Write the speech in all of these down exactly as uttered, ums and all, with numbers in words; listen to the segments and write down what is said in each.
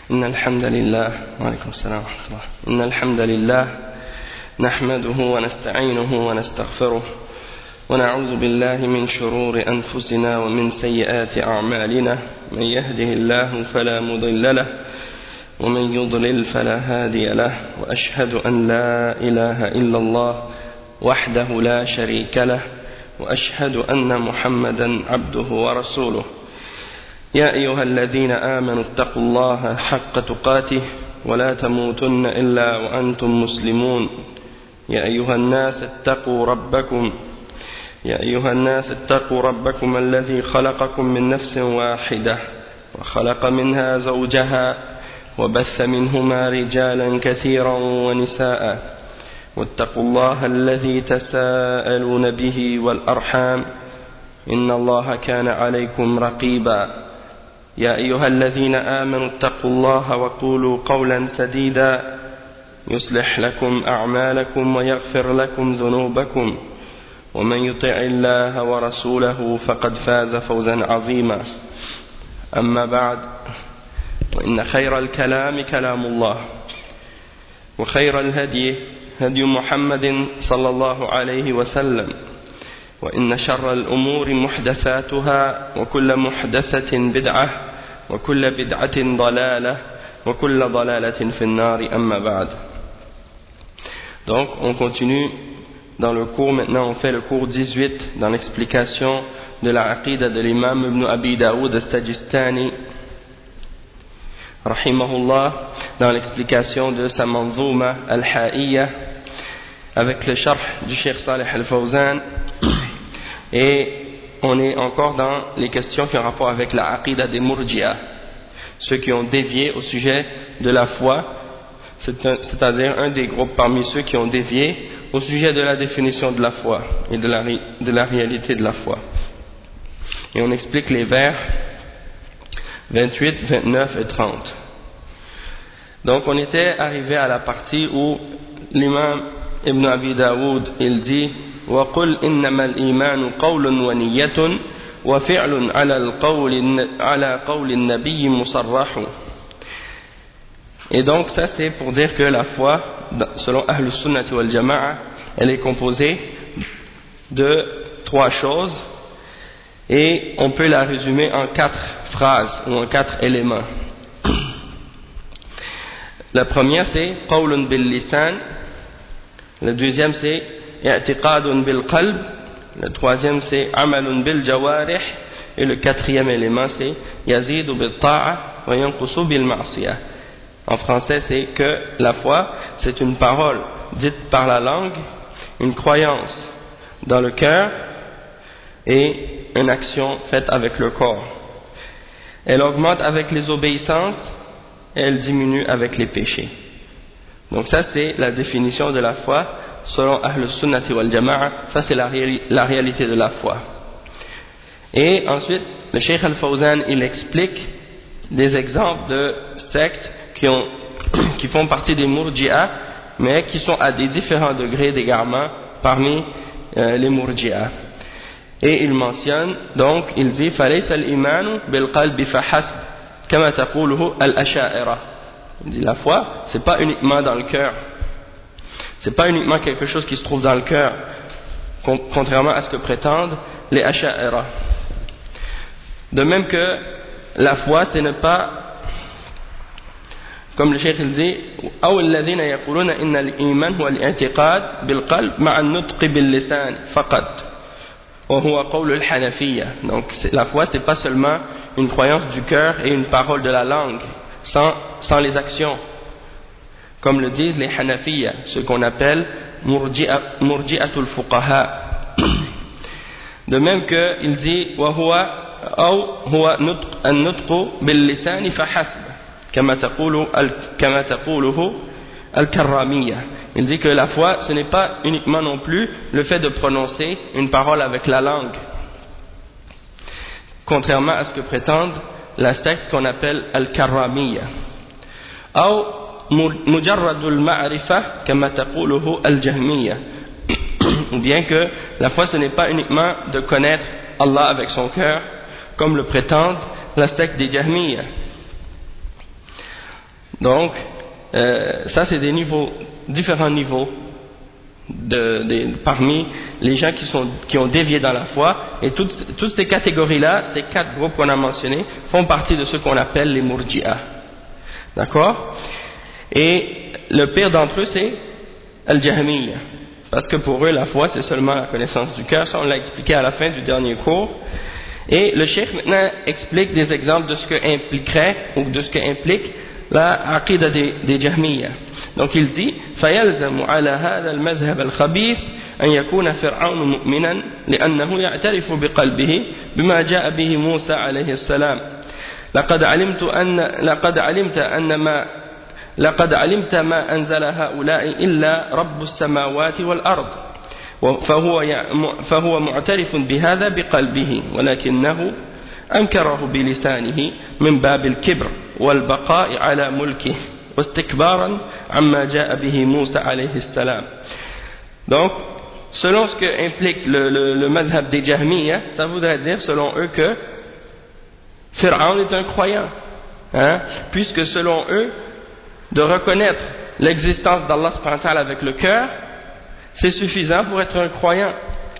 إن الحمد لله وعليكم السلام ورحمة الله إن الحمد لله نحمده ونستعينه ونستغفره ونعوذ بالله من شرور أنفسنا ومن سيئات أعمالنا من يهده الله فلا مضل له ومن يضلل فلا هادي له وأشهد أن لا إله إلا الله وحده لا شريك له وأشهد أن محمدا عبده ورسوله يا أيها الذين آمنوا اتقوا الله حق تقاته ولا تموتن إلا وأنتم مسلمون يا أيها الناس اتقوا ربكم يا أيها الناس اتقوا ربكم الذي خلقكم من نفس واحدة وخلق منها زوجها وبث منهما رجالا كثيرا ونساء واتقوا الله الذي تساءلون به والأرحام إن الله كان عليكم رقيبا يا أيها الذين آمنوا اتقوا الله وقولوا قولا سديدا يصلح لكم أعمالكم ويغفر لكم ذنوبكم ومن يطع الله ورسوله فقد فاز فوزا عظيما أما بعد وإن خير الكلام كلام الله وخير الهدي هدي محمد صلى الله عليه وسلم وإن شر الأمور محدثاتها وكل محدثة بدعة وكل بدعة ضلالة وكل ضلالة في النار أما بعد. Donc on continue dans le cours, maintenant on fait le cours dix-huit dans l'explication de la aqida de l'imam Ibn Abi Daoud al-Sajistani rahimahullah, dans l'explication de sa manzouma al-Ha'iyya avec le sharh du Cheikh Salih al-Fawzan. Et on est encore dans les questions qui ont rapport avec la aqida des Murji'a, ceux qui ont dévié au sujet de la foi, c'est-à-dire un des groupes parmi ceux qui ont dévié au sujet de la définition de la foi et de la, de la réalité de la foi. Et on explique les vers vingt-huit, vingt-neuf et trente. Donc on était arrivé à la partie où l'imam Ibn Abi Daoud il dit وقل إنما الإيمان قول ونية وفعل على القول على قول النبي مصرح. Et donc ça c'est pour dire que la foi selon Ahlus Sunnati wal Jama'a elle est composée de trois choses et on peut la résumer en quatre phrases ou en quatre éléments. La première c'est قول باللسان, le deuxième c'est i'tiqad bil qalb, le troisième c'est amal bil jawarih et le quatrième élément c'est yazid bil ta'a wa yanqusu bil ma'siyah. En français c'est que la foi c'est une parole dite par la langue, une croyance dans le cœur et une action faite avec le corps. Elle augmente avec les obéissances et elle diminue avec les péchés. Donc ça c'est la définition de la foi selon Ahlus Sunnati wal Jama'a. Ça c'est la, réali la réalité de la foi. Et ensuite le Cheikh Al-Fawzan il explique des exemples de sectes qui, ont, qui font partie des Murji'a mais qui sont à des différents degrés d'égarement parmi euh, les Murji'a. Et il mentionne donc, il dit فَلَيْسَ الْإِيمَانُ بِالْقَلْبِ فَحَسْبِ كَمَا تَقُولُهُ الْأَشَاعِرَةُ. Il dit la foi c'est pas uniquement dans le cœur, c'est pas uniquement quelque chose qui se trouve dans le cœur, contrairement à ce que prétendent les Asha'ira. De même que la foi ce n'est pas, comme le Cheikh il dit أو الذين يقولون إن الإيمان هو الاعتقاد بالقلب مع النطق باللسان فقط وهو قول الحنفية. Donc la foi c'est pas seulement une croyance du cœur et une parole de la langue sans, sans les actions, comme le disent les Hanafiya, ce qu'on appelle Murji'atul Fuqaha. De même qu'il dit وهو أو هو نطق النطق باللسان فحسب كما تقول كما تقوله الكرامية. Il dit que la foi ce n'est pas uniquement non plus le fait de prononcer une parole avec la langue, contrairement à ce que prétendent la secte qu'on appelle al-Karramiyya. Ou mujarradul ma'rifa kama taquluhu al-Jahmiyya. Ou bien que la foi ce n'est pas uniquement de connaître Allah avec son cœur, comme le prétendent la secte des Jahmiyya. Donc, euh, ça c'est des niveaux, différents niveaux de, de, parmi les gens qui, sont, qui ont dévié dans la foi, et toutes, toutes ces catégories-là, ces quatre groupes qu'on a mentionnés, font partie de ce qu'on appelle les Murji'a. D'accord? Et le pire d'entre eux, c'est Al-Jahmiyya. Parce que pour eux, la foi, c'est seulement la connaissance du cœur. Ça, on l'a expliqué à la fin du dernier cours. Et le cheikh maintenant explique des exemples de ce que impliquerait, ou de ce que implique la aqida des, des Jahmiyya. Donc il dit فَيَلْزَمُ عَلَى هَذَا الْمَذْهَبَ الْخَبِيثِ أن يكون فرعون مؤمنا لأنه يعترف بقلبه بما جاء به موسى عليه السلام لقد علمت أن لقد علمت أن ما لقد علمت ما أنزل هؤلاء إلا رب السماوات والأرض فهو فهو معترف بهذا بقلبه ولكنه أنكره بلسانه من باب الكبر والبقاء على ملكه واستكبارا عما جاء به موسى عليه السلام. Donc, selon ce que implique le, le, le madhab des Jahmiyya, ça voudrait dire selon eux que Pharaon est un croyant, hein, puisque selon eux, de reconnaître l'existence d'Allah subhanahu wa ta'ala avec le cœur, c'est suffisant pour être un croyant.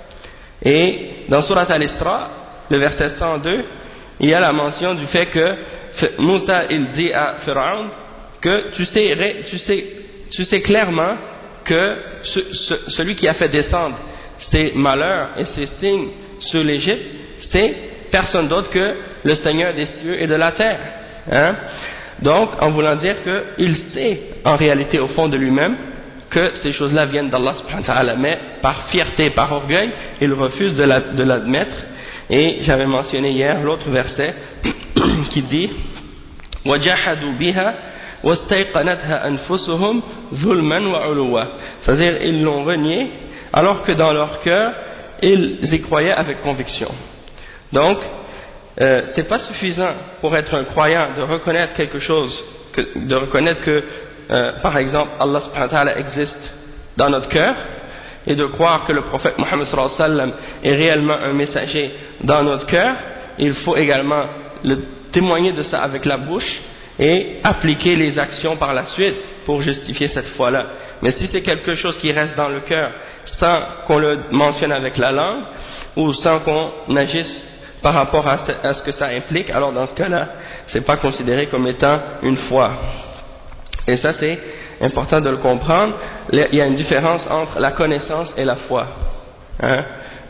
Et dans Surat Al-Isra, le verset cent deux, il y a la mention du fait que Moussa il dit à Pharaon que tu sais, tu sais, tu sais clairement que ce, ce, celui qui a fait descendre ces malheurs et ces signes sur l'Égypte, c'est personne d'autre que le Seigneur des cieux et de la terre. Hein? Donc, en voulant dire qu'il sait en réalité au fond de lui-même que ces choses-là viennent d'Allah subhanahu wa ta'ala, mais par fierté, par orgueil, il refuse de, la, de l'admettre. Et j'avais mentionné hier l'autre verset qui dit وَجَحَدُوا بِهَا وَاسْتَيْقَنَتْهَا أَنفُسُهُمْ ظُلْمًا وَعُلُوًّا. C'est-à-dire, ils l'ont renié, alors que dans leur cœur, ils y croyaient avec conviction. Donc, euh, c'est pas suffisant pour être un croyant de reconnaître quelque chose, que, de reconnaître que, euh, par exemple, Allah subhanahu wa ta'ala existe dans notre cœur, et de croire que le prophète Mohammed sallallahu alayhi wa sallam est réellement un messager dans notre cœur. Il faut également le témoigner de ça avec la bouche et appliquer les actions par la suite pour justifier cette foi-là. Mais si c'est quelque chose qui reste dans le cœur sans qu'on le mentionne avec la langue ou sans qu'on agisse par rapport à ce, à ce que ça implique, alors dans ce cas-là, c'est pas considéré comme étant une foi. Et ça, c'est important de le comprendre. Il y a une différence entre la connaissance et la foi. Hein?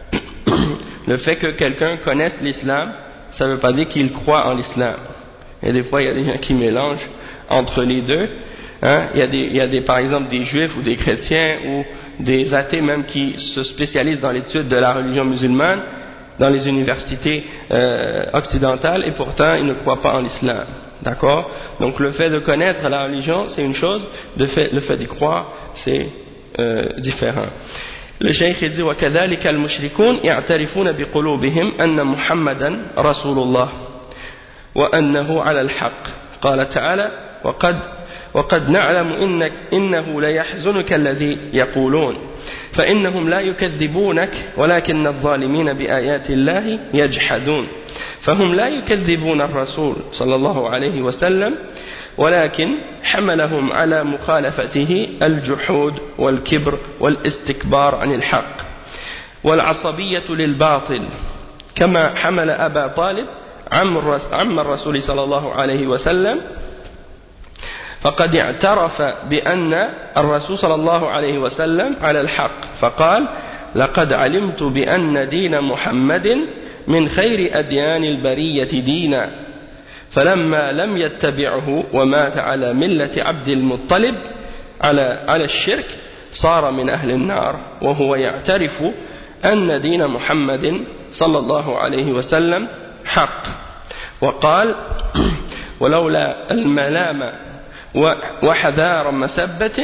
Le fait que quelqu'un connaisse l'islam, ça ne veut pas dire qu'il croit en l'islam. Et des fois, il y a des gens qui mélangent entre les deux. Hein? Il y a des, il y a des, par exemple, des juifs ou des chrétiens ou des athées même qui se spécialisent dans l'étude de la religion musulmane dans les universités euh, occidentales et pourtant ils ne croient pas en l'islam. D'accord? Donc le fait de connaître la religion, c'est une chose, de fait, le fait d'y croire, c'est euh, différent. Le cheikh dit وَكَذَلِكَ الْمُشْرِكُونَ يَعْتَرِفُونَ بِقُلُوبِهِمْ أَنَّ مُحَمَّدًا رَسُولُ اللَّهِ وأنه على الحق قال تعالى وقد وقد نعلم إنك إنه ليحزنك الذي يقولون فإنهم لا يكذبونك ولكن الظالمين بآيات الله يجحدون فهم لا يكذبون الرسول صلى الله عليه وسلم ولكن حملهم على مخالفته الجحود والكبر والاستكبار عن الحق والعصبية للباطل كما حمل أبا طالب عم الرسول صلى الله عليه وسلم فقد اعترف بأن الرسول صلى الله عليه وسلم على الحق فقال لقد علمت بأن دين محمد من خير أديان البرية دينا فلما لم يتبعه ومات على ملة عبد المطلب على على الشرك صار من أهل النار وهو يعترف أن دين محمد صلى الله عليه وسلم حق وقال ولولا الملامة وحذار مسبة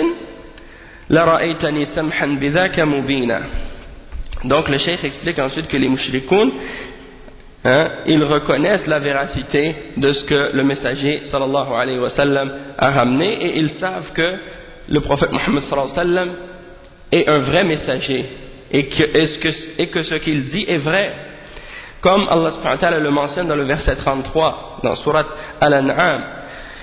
لرأيتني سمحا بذاك مبينا. Donc le cheikh explique ensuite que les mushrikoun, hein, ils reconnaissent la véracité de ce que le messager sallallahu alayhi wa sallam a ramené et ils savent que le prophète Mohammed sallallahu alayhi wa sallam est un vrai messager et que, et ce, que, et que ce qu'il dit est vrai. Comme Allah subhanahu wa ta'ala le mentionne dans le verset trente-trois dans Surat Al-An'am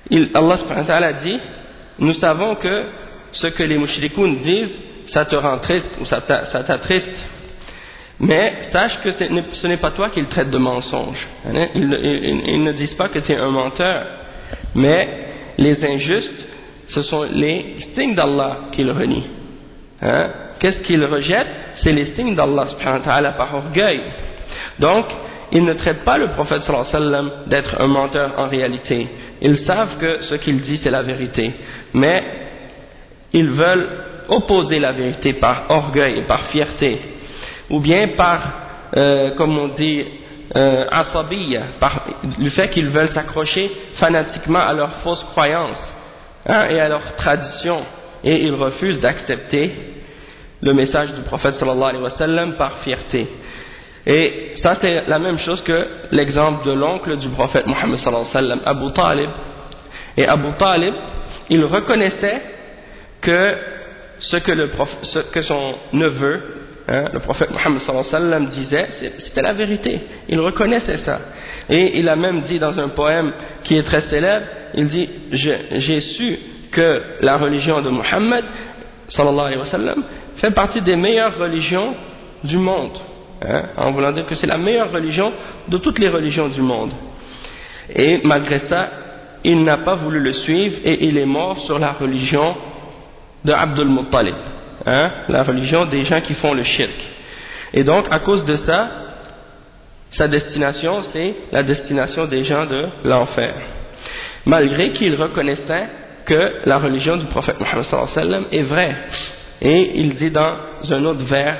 il, Allah subhanahu wa ta'ala dit, nous savons que ce que les mushrikoun disent, ça te rend triste ou ça t'attriste, mais sache que ce n'est pas toi qu'ils traitent de mensonge. Ils, ils, ils ne disent pas que tu es un menteur, mais les injustes, ce sont les signes d'Allah qu'ils renient. Hein? Qu'est-ce qu'ils rejettent? C'est les signes d'Allah subhanahu wa ta'ala par orgueil. Donc, ils ne traitent pas le prophète sallallahu alayhi wa sallam d'être un menteur en réalité. Ils savent que ce qu'il dit c'est la vérité, mais ils veulent opposer la vérité par orgueil et par fierté, ou bien par, euh, comme on dit, euh, asabiya, par le fait qu'ils veulent s'accrocher fanatiquement à leurs fausses croyances, hein, et à leurs traditions, et ils refusent d'accepter le message du prophète sallallahu alayhi wa sallam par fierté. Et ça c'est la même chose que l'exemple de l'oncle du prophète Mohammed sallallahu alayhi wa sallam, Abu Talib. Et Abu Talib, il reconnaissait que ce que, le prophète, ce que son neveu, hein, le prophète Mohammed sallallahu alayhi wa sallam disait, c'était la vérité. Il reconnaissait ça. Et il a même dit dans un poème qui est très célèbre, il dit, j'ai su que la religion de Mohammed sallallahu alayhi wa sallam fait partie des meilleures religions du monde, hein, en voulant dire que c'est la meilleure religion de toutes les religions du monde. Et malgré ça, il n'a pas voulu le suivre et il est mort sur la religion de Abdul Muttalib, hein, la religion des gens qui font le shirk. Et donc à cause de ça, sa destination c'est la destination des gens de l'enfer, malgré qu'il reconnaissait que la religion du prophète Mohammed sallallahu alayhi wa sallam est vraie. Et il dit dans un autre vers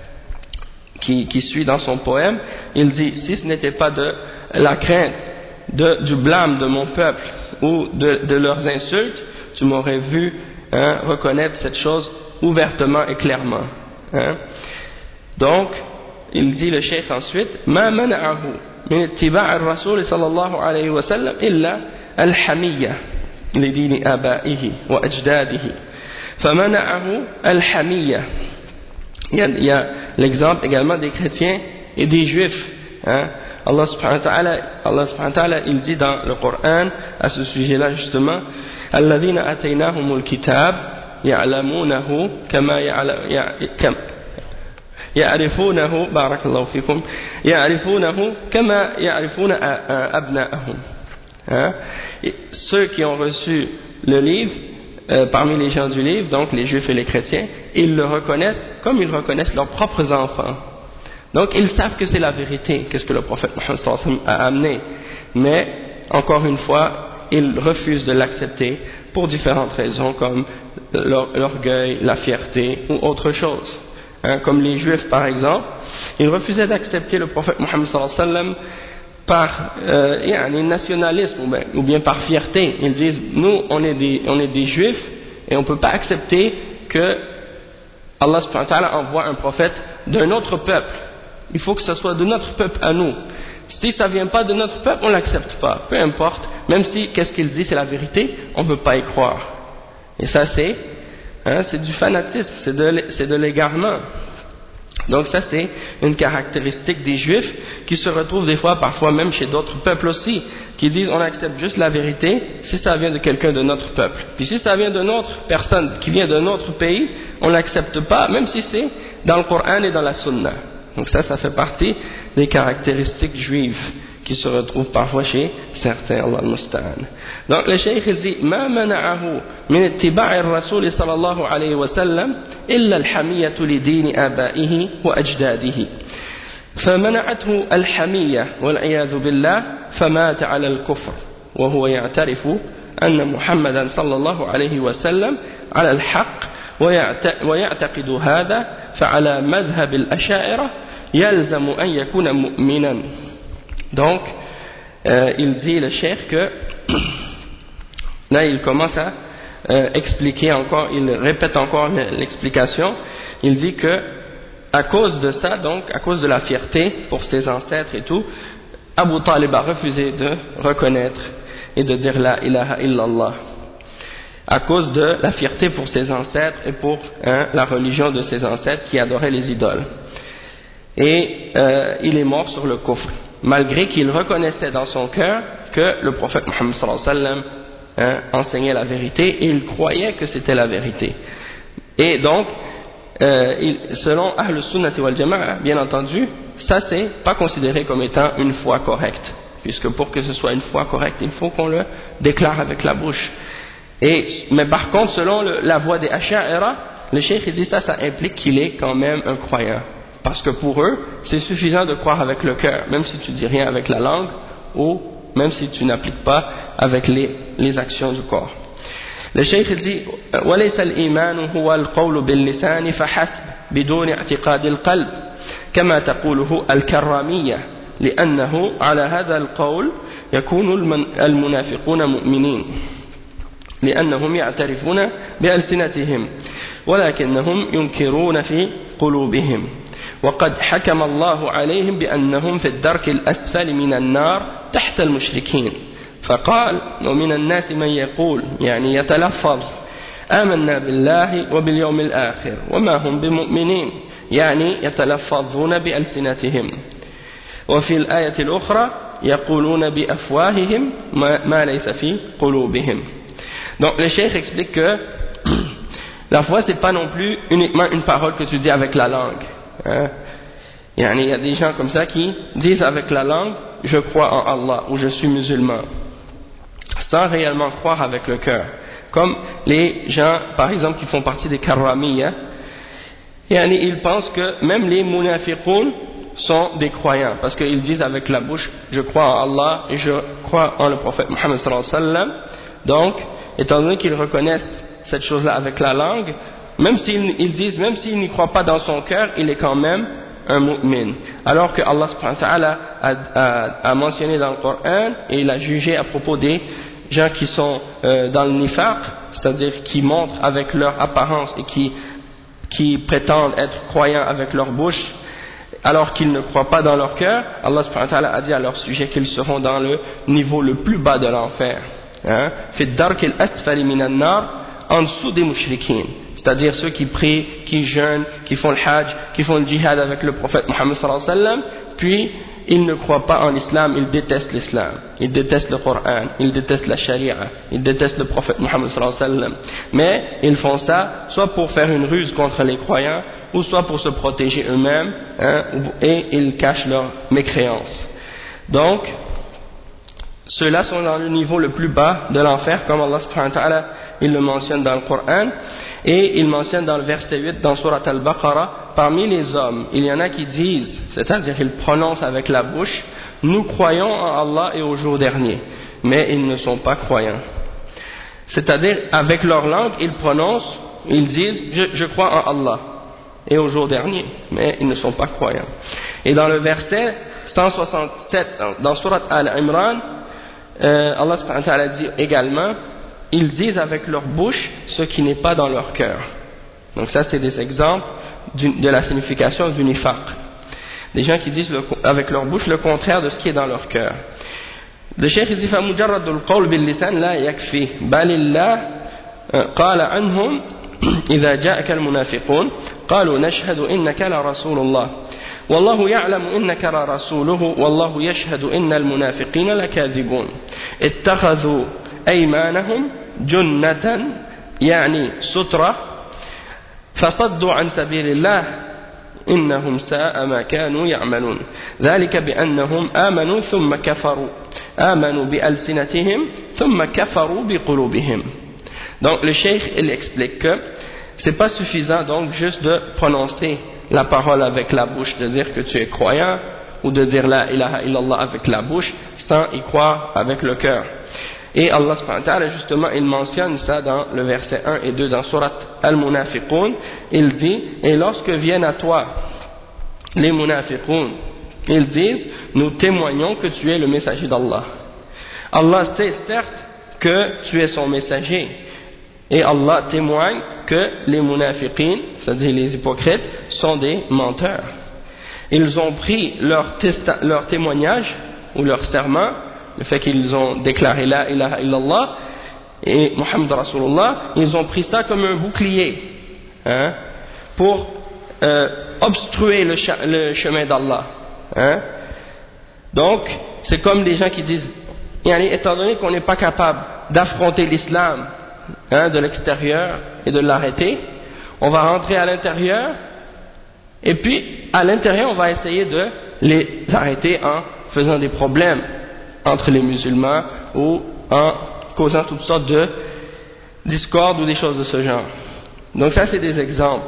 qui, qui suit dans son poème, il dit, si ce n'était pas de la crainte de, du blâme de mon peuple ou de, de leurs insultes, tu m'aurais vu, hein, reconnaître cette chose ouvertement et clairement, hein. Donc il dit le cheikh ensuite, ma mana'ahu min ittiba' ar-rasul sallallahu alayhi wa sallam illa al-hamiyya li dini aba'ihi wa ajdadihi. فمنعه الحمية. Il y a, il y a l'exemple également des chrétiens et des juifs, hein. Allah subhanahu wa ta'ala, Allah subhanahu wa ta'ala, il dit dans le Coran à ce sujet-là justement, الذين آتيناهم الكتاب يعلمونه كما يعرفونه بارك الله فيكم يعرفونه كما يعرفون أبناءهم. Ceux qui ont reçu le livre Euh, parmi les gens du livre, donc les juifs et les chrétiens, ils le reconnaissent comme ils reconnaissent leurs propres enfants. Donc ils savent que c'est la vérité, qu'est-ce que le prophète Mohammed sallallahu alayhi wa sallam a amené, mais encore une fois ils refusent de l'accepter pour différentes raisons comme l'orgueil, la fierté ou autre chose, hein, comme les juifs par exemple, ils refusaient d'accepter le prophète Mohammed sallallahu alayhi wa sallam par euh, nationalisme ou bien, ou bien par fierté. Ils disent, nous on est des, on est des juifs et on ne peut pas accepter que Allah subhanahu wa ta'ala envoie un prophète d'un autre peuple. Il faut que ce soit de notre peuple à nous. Si ça ne vient pas de notre peuple, on ne l'accepte pas, peu importe, même si qu'est-ce qu'il dit c'est la vérité, on ne peut pas y croire. Et ça c'est, hein, c'est du fanatisme, c'est de, c'est de l'égarement. Donc ça c'est une caractéristique des juifs qui se retrouve des fois, parfois même chez d'autres peuples aussi, qui disent on accepte juste la vérité si ça vient de quelqu'un de notre peuple. Puis si ça vient d'une autre personne qui vient d'un autre pays, on l'accepte pas, même si c'est dans le Coran et dans la Sunna. Donc ça, ça fait partie des caractéristiques juives qui se retrouvent parfois chez certains, Allah al-Musta'an. Donc le cheikh il dit ma mana'ahu min ittiba'i ar-rasul sallallahu alayhi wa sallam illa al-hamiyatu li dini aba'ihi wa ajdadihi. فمنعته الحمية والعياذ بالله فمات على الكفر وهو يعترف أن محمدا صلى الله عليه وسلم على الحق ويعتقد هذا فعلى مذهب الأشاعرة يلزم أن يكون مؤمنا. Donc, euh, il dit le cheikh que là il commence à euh, expliquer encore, il répète encore l'explication. Il dit que à cause de ça, donc à cause de la fierté pour ses ancêtres et tout, Abu Talib a refusé de reconnaître et de dire la ilaha illallah. À cause de la fierté pour ses ancêtres et pour hein, la religion de ses ancêtres qui adoraient les idoles. Et euh, il est mort sur le kufr, malgré qu'il reconnaissait dans son cœur que le prophète Mohammed sallallahu alayhi wa sallam hein, enseignait la vérité et ils croyaient que c'était la vérité. Et donc, euh, il, selon Ahl Sunnati wal Jama'a, bien entendu, ça c'est pas considéré comme étant une foi correcte, puisque pour que ce soit une foi correcte, il faut qu'on le déclare avec la bouche. Et, mais par contre, selon le, la voie des Asha'ira, le cheikh dit ça, ça implique qu'il est quand même un croyant. Parce que pour eux, c'est suffisant de croire avec le cœur, même si tu dis rien avec la langue, ou même si tu n'appliques pas avec les, les actions du corps. Le cheikh dit وَلَيْسَ الْإِيمَانُ هُوَ الْقَوْلُ بِاللِّسَانِ فَحَسْبُ بدون اعتقاد القلب كما تقوله الكرامية لأنه على هذا القول يكون المنافقون مؤمنين لأنهم يعترفون بألسنتهم ولكنهم ينكرون في قلوبهم وقد حكم الله عليهم بأنهم في الدرك الأسفل من النار تحت المشركين فقال ومن الناس من يقول يعني يتلفظ آمنا بالله وباليوم الآخر وما هم بمؤمنين يعني يتلفظون بألسنتهم وفي الآية الأخرى يقولون بأفواههم ما ليس في قلوبهم. Donc le cheikh explique que la foi c'est pas non plus uniquement une parole que tu dis avec la langue, hein? Il y a des gens comme ça qui disent avec la langue je crois en Allah ou je suis musulman sans réellement croire avec le cœur, comme les gens par exemple qui font partie des karramiyya, ils pensent que même les munafiqoun sont des croyants parce qu'ils disent avec la bouche je crois en Allah et je crois en le prophète Muhammad sallallahu alayhi wa sallam. Donc étant donné qu'ils reconnaissent cette chose-là avec la langue, même s'ils ils disent, même s'il n'y croit pas dans son cœur, il est quand même un mu'min. Alors que Allah subhanahu wa ta'ala a, a, a mentionné dans le Coran et il a jugé à propos des gens qui sont euh, dans le nifaq, c'est-à-dire qui montrent avec leur apparence et qui, qui prétendent être croyants avec leur bouche, alors qu'ils ne croient pas dans leur cœur. Allah subhanahu wa ta'ala a dit à leur sujet qu'ils seront dans le niveau le plus bas de l'enfer. Hein? Fi dark al-asfali minan nar, en dessous des mouchriquins, c'est-à-dire ceux qui prient, qui jeûnent, qui font le hajj, qui font le djihad avec le prophète Muhammad sallallahu alayhi wa sallam, puis ils ne croient pas en l'islam, ils détestent l'islam, ils détestent le Coran, ils détestent la charia, ils détestent le prophète Muhammad sallallahu alayhi wa sallam. Mais ils font ça soit pour faire une ruse contre les croyants, ou soit pour se protéger eux-mêmes, hein, et ils cachent leur mécréance. Donc, ceux-là sont dans le niveau le plus bas de l'enfer, comme Allah subhanahu wa ta'ala il le mentionne dans le Coran, et il mentionne dans le verset huit dans Surat Al-Baqarah, parmi les hommes, il y en a qui disent, c'est-à-dire ils prononcent avec la bouche, nous croyons en Allah et au jour dernier, mais ils ne sont pas croyants. C'est-à-dire, avec leur langue, ils prononcent, ils disent, je, je crois en Allah et au jour dernier, mais ils ne sont pas croyants. Et dans le verset cent soixante-sept, dans Surat Al-Imran, euh, Allah subhanahu wa ta'ala dit également, ils disent avec leur bouche ce qui n'est pas dans leur cœur. Donc ça c'est des exemples de la signification du nifaq. Des gens qui disent le, avec leur bouche le contraire de ce qui est dans leur cœur. Le cheikh dit فمجرد القول باللسان لا يكفي بل الله قال عنهم إذا جاءك المنافقون قالوا نشهد إنك لرسول الله والله يعلم إنك لرسوله والله يشهد إن المنافقين لكاذبون اتخذوا أيمانهم جنة يعني سترة فصدوا عن سبيل الله إنهم ساء ما كانوا يعملون ذلك بأنهم آمنوا ثم كفروا آمنوا بألسنتهم ثم كفروا بقلوبهم. Donc le cheikh il explique que c'est pas suffisant donc juste de prononcer la parole avec la bouche, de dire que tu es croyant ou de dire la ilaha illallah avec la bouche sans y croire avec le cœur. Et Allah subhanahu wa ta'ala justement il mentionne ça dans le verset un et deux dans Surat Al-Munafiqun. Il dit, et lorsque viennent à toi les munafiqun, ils disent, nous témoignons que tu es le messager d'Allah. Allah sait certes que tu es son messager, et Allah témoigne que les munafiqin, c'est-à-dire les hypocrites, sont des menteurs. Ils ont pris leur, leur témoignage ou leur serment, le fait qu'ils ont déclaré la ilaha illallah et Muhammad Rasulullah, ils ont pris ça comme un bouclier, hein, pour euh, obstruer le, le chemin d'Allah, hein. Donc c'est comme des gens qui disent, étant donné qu'on n'est pas capable d'affronter l'islam hein, de l'extérieur et de l'arrêter. On va rentrer à l'intérieur et puis à l'intérieur on va essayer de les arrêter en faisant des problèmes entre les musulmans ou en causant toutes sortes de discordes ou des choses de ce genre. Donc ça c'est des exemples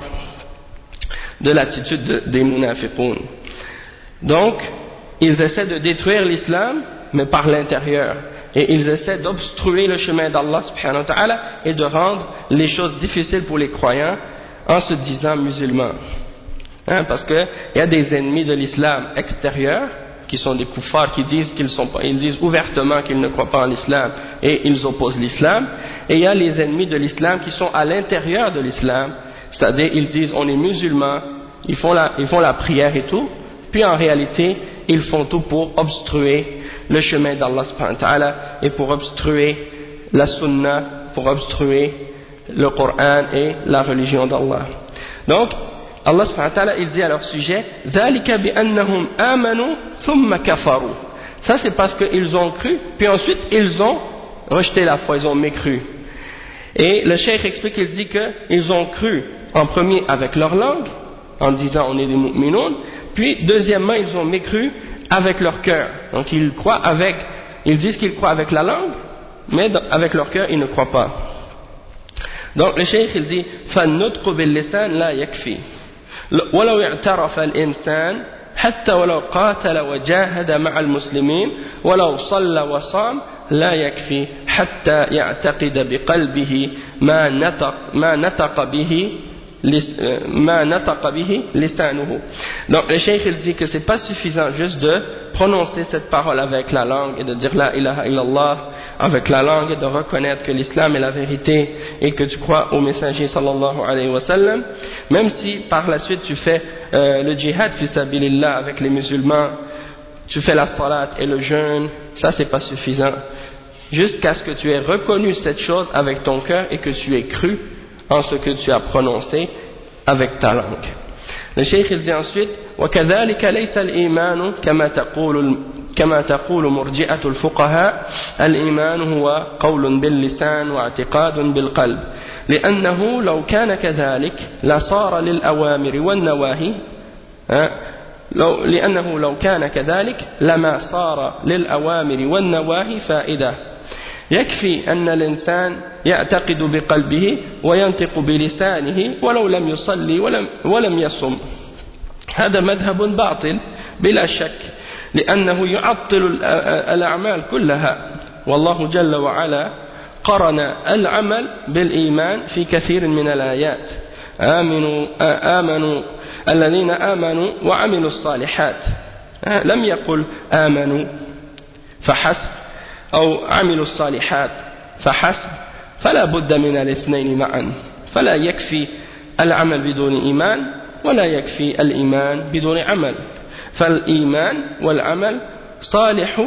de l'attitude de, des munafiqoun. Donc ils essaient de détruire l'islam mais par l'intérieur, et ils essaient d'obstruer le chemin d'Allah subhanahu wa ta'ala et de rendre les choses difficiles pour les croyants en se disant musulmans. Hein, parce qu'il y a des ennemis de l'islam extérieur qui sont des kuffars qui disent qu'ils sont pas, ils disent ouvertement qu'ils ne croient pas en l'islam et ils opposent l'islam, et il y a les ennemis de l'islam qui sont à l'intérieur de l'islam, c'est-à-dire ils disent on est musulmans, ils font la, ils font la prière et tout, puis en réalité ils font tout pour obstruer le chemin d'Allah subhanahu wa ta'ala et pour obstruer la sunna, pour obstruer le Coran et la religion d'Allah. Donc Allah subhanahu wa ta'ala il dit à leur sujet ذَلِكَ بِأَنَّهُمْ آمَنُوا ثُمَّ كَفَرُوا. Ça c'est parce qu'ils ont cru puis ensuite ils ont rejeté la foi, ils ont mécru. Et le cheikh explique, il dit qu'ils ont cru en premier avec leur langue en disant on est des mu'minoun, puis deuxièmement ils ont mécru avec leur cœur. Donc ils croient avec, ils disent qu'ils croient avec la langue, mais avec leur cœur ils ne croient pas. Donc le cheikh il dit فَالنُّطْقُ بِاللِّسَانِ لَا يَكْفِي وَلَوْ اعْتَرَفَ الْإِنسَانِ حتى ولو قاتل وجاهد مع المسلمين ولو صلى وصام لا يكفي حتى يعتقد بقلبه ما نطق ما نطق به ما نطق به لسانه. Donc le cheikh il dit que c'est pas suffisant juste de prononcer cette parole avec la langue et de dire la ilaha illallah avec la langue et de reconnaître que l'islam est la vérité et que tu crois au messager sallallahu alayhi wa sallam, même si par la suite tu fais euh, le djihad fi sabilillah avec les musulmans, tu fais la salat et le jeûne, ça c'est pas suffisant, jusqu'à ce que tu aies reconnu cette chose avec ton cœur et que tu aies cru en ce que tu as prononcé avec ta langue. Le cheikh il dit ensuite وكذلك ليس الإيمان كما تقول كما تقول مرجئة الفقهاء الإيمان هو قول باللسان واعتقاد بالقلب لأنه لو كان كذلك لصار للأوامر والنواهي لو لأنه لو كان كذلك لما صار للأوامر والنواهي فائدة يكفي أن الإنسان يعتقد بقلبه وينطق بلسانه ولو لم يصلي ولم, ولم يصم. هذا مذهب باطل بلا شك لأنه يعطل الأعمال كلها، والله جل وعلا قرن العمل بالإيمان في كثير من الآيات آمنوا, آمنوا الذين آمنوا وعملوا الصالحات، لم يقل آمنوا فحسب أو عملوا الصالحات فحسب، فلا بد من الاثنين معا، فلا يكفي العمل بدون إيمان ولا يكفي الإيمان بدون عمل، فالإيمان والعمل صالح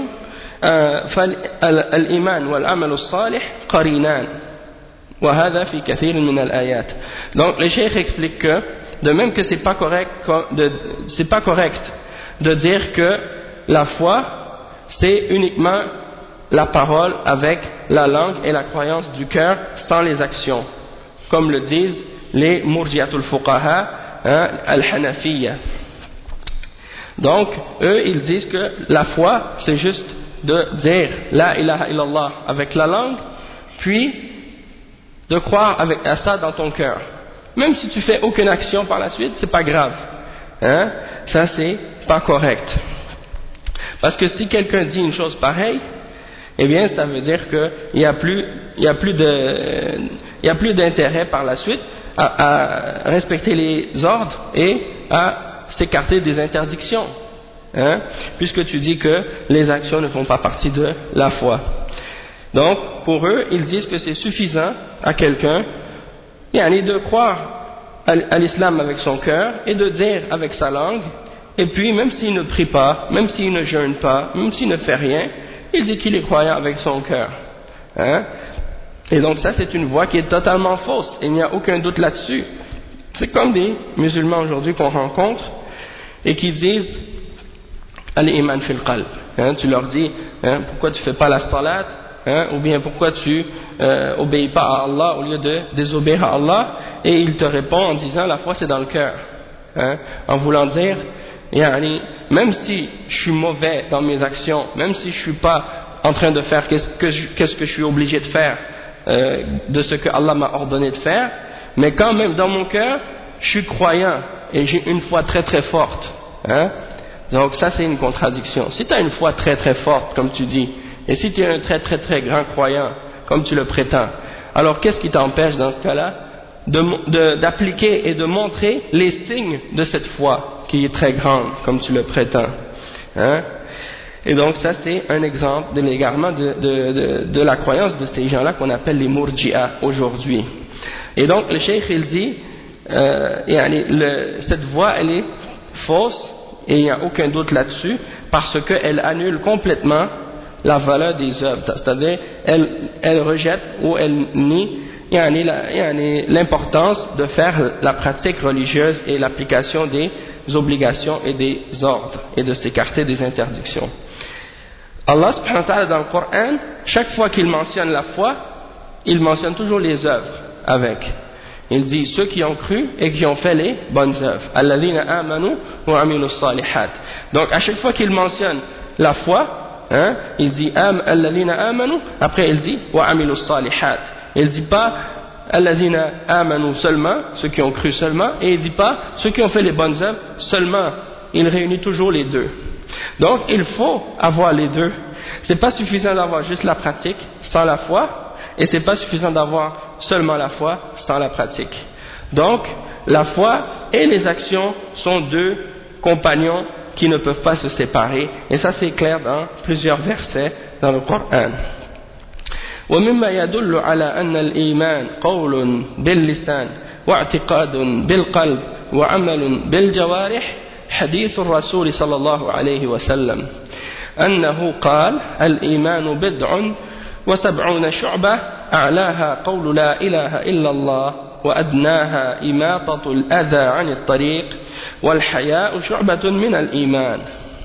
فالإيمان والعمل الصالح قرينان وهذا في كثير من الآيات. Donc le cheikh explique que de même que c'est pas correct de, c'est pas correct de dire que la foi c'est uniquement la parole avec la langue et la croyance du cœur sans les actions, comme le disent les murji'atul fuqaha, hein, al-hanafiyya. Donc eux ils disent que la foi c'est juste de dire la ilaha illallah avec la langue puis de croire avec à ça dans ton cœur, même si tu fais aucune action par la suite, c'est pas grave, hein? Ça c'est pas correct, parce que si quelqu'un dit une chose pareille, eh bien ça veut dire que il y a plus il y a plus de il y a plus d'intérêt par la suite à, à respecter les ordres et à s'écarter des interdictions, hein? Puisque tu dis que les actions ne font pas partie de la foi. Donc pour eux ils disent que c'est suffisant à quelqu'un yani de croire à l'islam avec son cœur et de dire avec sa langue, et puis même s'il ne prie pas, même s'il ne jeûne pas, même s'il ne fait rien, il dit qu'il est croyant avec son cœur, hein? Et donc ça c'est une voie qui est totalement fausse, il n'y a aucun doute là-dessus. C'est comme des musulmans aujourd'hui qu'on rencontre et qui disent al-iman fil qalb, hein? Tu leur dis, hein, pourquoi tu fais pas la salat, hein, ou bien pourquoi tu euh, obéis pas à Allah au lieu de désobéir à Allah, et il te répond en disant la foi c'est dans le cœur, hein, en voulant dire yani, même si je suis mauvais dans mes actions, même si je suis pas en train de faire qu'est-ce que je, qu'est-ce que je suis obligé de faire euh, de ce que Allah m'a ordonné de faire, mais quand même dans mon cœur je suis croyant et j'ai une foi très très forte, hein. Donc ça c'est une contradiction. Si tu as une foi très très forte comme tu dis, et si tu es un très très très grand croyant comme tu le prétends, alors qu'est-ce qui t'empêche dans ce cas-là d'appliquer et de montrer les signes de cette foi qui est très grande comme tu le prétends, hein? Et donc ça c'est un exemple de l'égarement de, de, de, de la croyance de ces gens-là qu'on appelle les Murji'a aujourd'hui. Et donc le cheikh il dit euh, yani, le, cette voie elle est fausse et il n'y a aucun doute là-dessus parce qu'elle annule complètement la valeur des œuvres, c'est-à-dire elle, elle rejette ou elle nie yani, la, yani, l'importance de faire la pratique religieuse et l'application des obligations et des ordres et de s'écarter des interdictions. Allah subhanahu wa ta'ala dans le Coran, chaque fois qu'il mentionne la foi, il mentionne toujours les œuvres avec. Il dit ceux qui ont cru et qui ont fait les bonnes œuvres. Alladhina amanu wa amilus salihat. Donc à chaque fois qu'il mentionne la foi, hein, il dit am alladhina amanu, après il dit wa amilus salihat. Il ne dit pas alladhina amanu seulement, ceux qui ont cru seulement, et il ne dit pas ceux qui ont fait les bonnes œuvres seulement. Il réunit toujours les deux. Donc il faut avoir les deux. C'est pas suffisant d'avoir juste la pratique sans la foi, et c'est pas suffisant d'avoir seulement la foi sans la pratique. Donc la foi et les actions sont deux compagnons qui ne peuvent pas se séparer, et ça c'est clair dans plusieurs versets dans le Coran. ومما يدل على أن الإيمان قول باللسان واعتقاد بالقلب وعمل بالجوارح حديث الرسول صلى الله عليه وسلم أنه قال الإيمان بضع وسبعون شعبة أعلاها قول لا إله إلا الله وأدناها إماطة الأذى عن الطريق والحياء شعبة من الإيمان.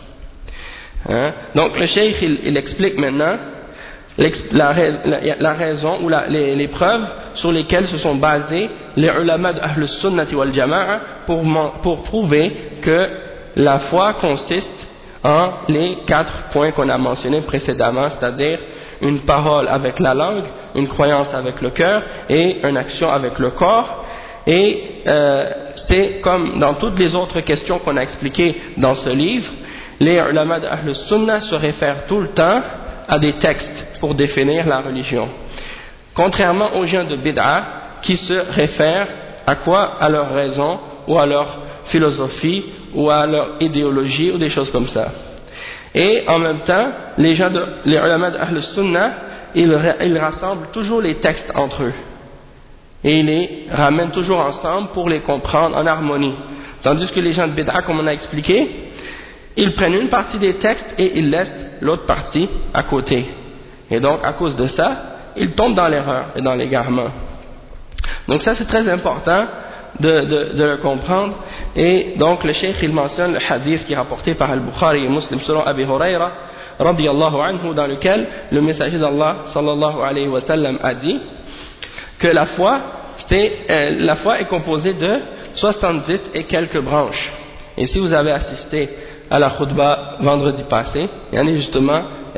Donc le cheikh il, il explique maintenant La, la, la raison ou la, les, les preuves sur lesquelles se sont basés les ulama de Ahl Sunnati wal Jama'a pour, pour prouver que la foi consiste en les quatre points qu'on a mentionnés précédemment, c'est-à-dire une parole avec la langue, une croyance avec le cœur et une action avec le corps. Et euh, c'est comme dans toutes les autres questions qu'on a expliquées dans ce livre, les ulama de Ahl Sunnah se réfèrent tout le temps à des textes pour définir la religion, contrairement aux gens de bid'a qui se réfèrent à quoi? À leur raison ou à leur philosophie ou à leur idéologie ou des choses comme ça. Et en même temps, les gens de, les ulama d'Ahl Sunnah, ils, ils rassemblent toujours les textes entre eux et ils les ramènent toujours ensemble pour les comprendre en harmonie, tandis que les gens de bid'a, comme on a expliqué, ils prennent une partie des textes et ils laissent l'autre partie à côté. Et donc, à cause de ça, ils tombent dans l'erreur et dans l'égarement. Donc ça, c'est très important de, de, de le comprendre. Et donc, le cheikh, il mentionne le hadith qui est rapporté par Al-Bukhari et Muslim selon Abi Huraira, radiyallahu anhu, dans lequel le messager d'Allah, sallallahu alayhi wa sallam, a dit que la foi, c'est, euh, la foi est composée de soixante-dix et quelques branches. Et si vous avez assisté à la khutbah vendredi passé, justement,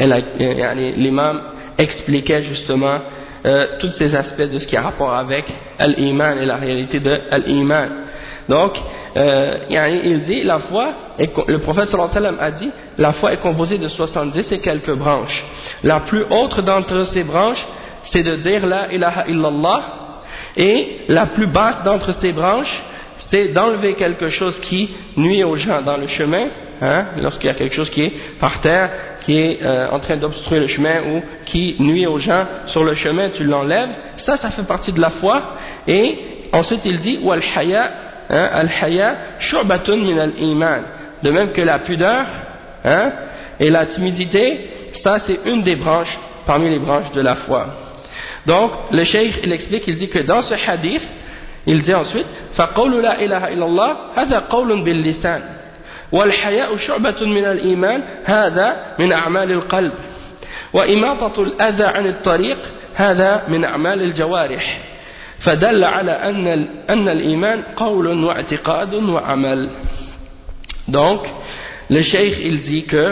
l'imam expliquait justement euh, tous ces aspects de ce qui a rapport avec al-iman et la réalité de al-iman. Donc, euh, il dit, la foi, est, le prophète sallallahu alayhi wa sallam a dit, la foi est composée de soixante-dix et quelques branches. La plus haute d'entre ces branches, c'est de dire la ilaha illallah, et la plus basse d'entre ces branches, c'est d'enlever quelque chose qui nuit aux gens dans le chemin, hein, lorsqu'il y a quelque chose qui est par terre, qui est euh, en train d'obstruer le chemin ou qui nuit aux gens sur le chemin, tu l'enlèves, ça, ça fait partie de la foi. Et ensuite il dit wal haya, hein, al haya shu'batun min al iman, de même que la pudeur, hein, et la timidité, ça c'est une des branches parmi les branches de la foi. Donc le cheikh il explique, il dit que dans ce hadith, il dit ensuite فَقَوْلُ لَا إِلَهَ إِلَّا اللَّهِ هَذَا قَوْلٌ بِاللِّسَانِ وَالْحَيَاءُ شُعْبَةٌ مِنَ الْإِيمَانِ هَذَا مِنْ أَعْمَالِ الْقَلْبِ وإماطة الأذى عن الطريق هذا من أعمال الجوارح فدل على أن أن الإيمان قول واعتقاد وعمل. Donc le cheikh il dit que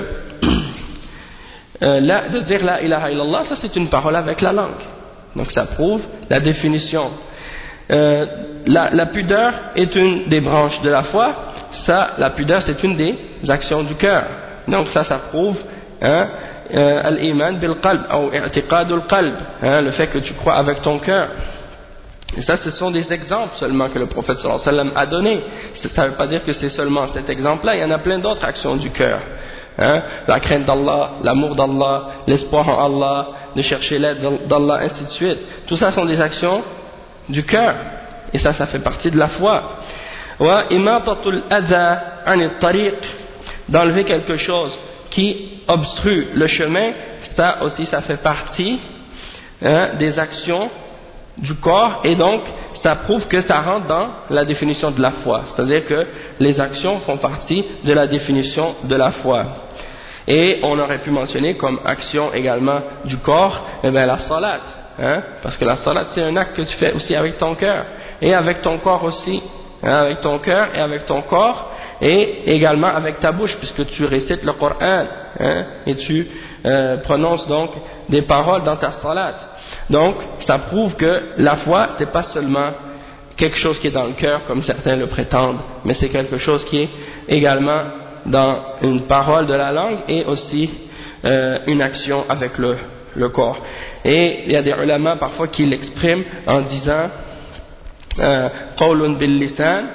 euh, la, de dire la ilaha illallah, ça c'est une parole avec la langue, donc ça prouve la définition. Euh, la, la pudeur est une des branches de la foi, ça la pudeur c'est une des actions du cœur, donc ça ça prouve hein, euh, al-iman bil qalb ou i'tiqadul qalb, hein, le fait que tu crois avec ton cœur. Et ça, ce sont des exemples seulement que le prophète sallallahu alayhi wa sallam a donné. Ça ne veut pas dire que c'est seulement cet exemple-là, il y en a plein d'autres actions du cœur. Hein? La crainte d'Allah, l'amour d'Allah, l'espoir en Allah, de chercher l'aide d'Allah, ainsi de suite. Tout ça sont des actions du cœur. Et ça, ça fait partie de la foi. Wa imatatul adha anit tariq, d'enlever quelque chose qui obstrue le chemin, ça aussi, ça fait partie hein, des actions du corps, et donc ça prouve que ça rentre dans la définition de la foi, c'est-à-dire que les actions font partie de la définition de la foi. Et on aurait pu mentionner comme action également du corps, eh bien la salat, hein, parce que la salat c'est un acte que tu fais aussi avec ton cœur, et avec ton corps aussi, hein, avec ton cœur et avec ton corps, et également avec ta bouche, puisque tu récites le Coran, hein, et tu euh, prononces donc des paroles dans ta salat. Donc, ça prouve que la foi, c'est pas seulement quelque chose qui est dans le cœur, comme certains le prétendent, mais c'est quelque chose qui est également dans une parole de la langue et aussi euh, une action avec le, le corps. Et il y a des ulama parfois qui l'expriment en disant qawlun bil lisan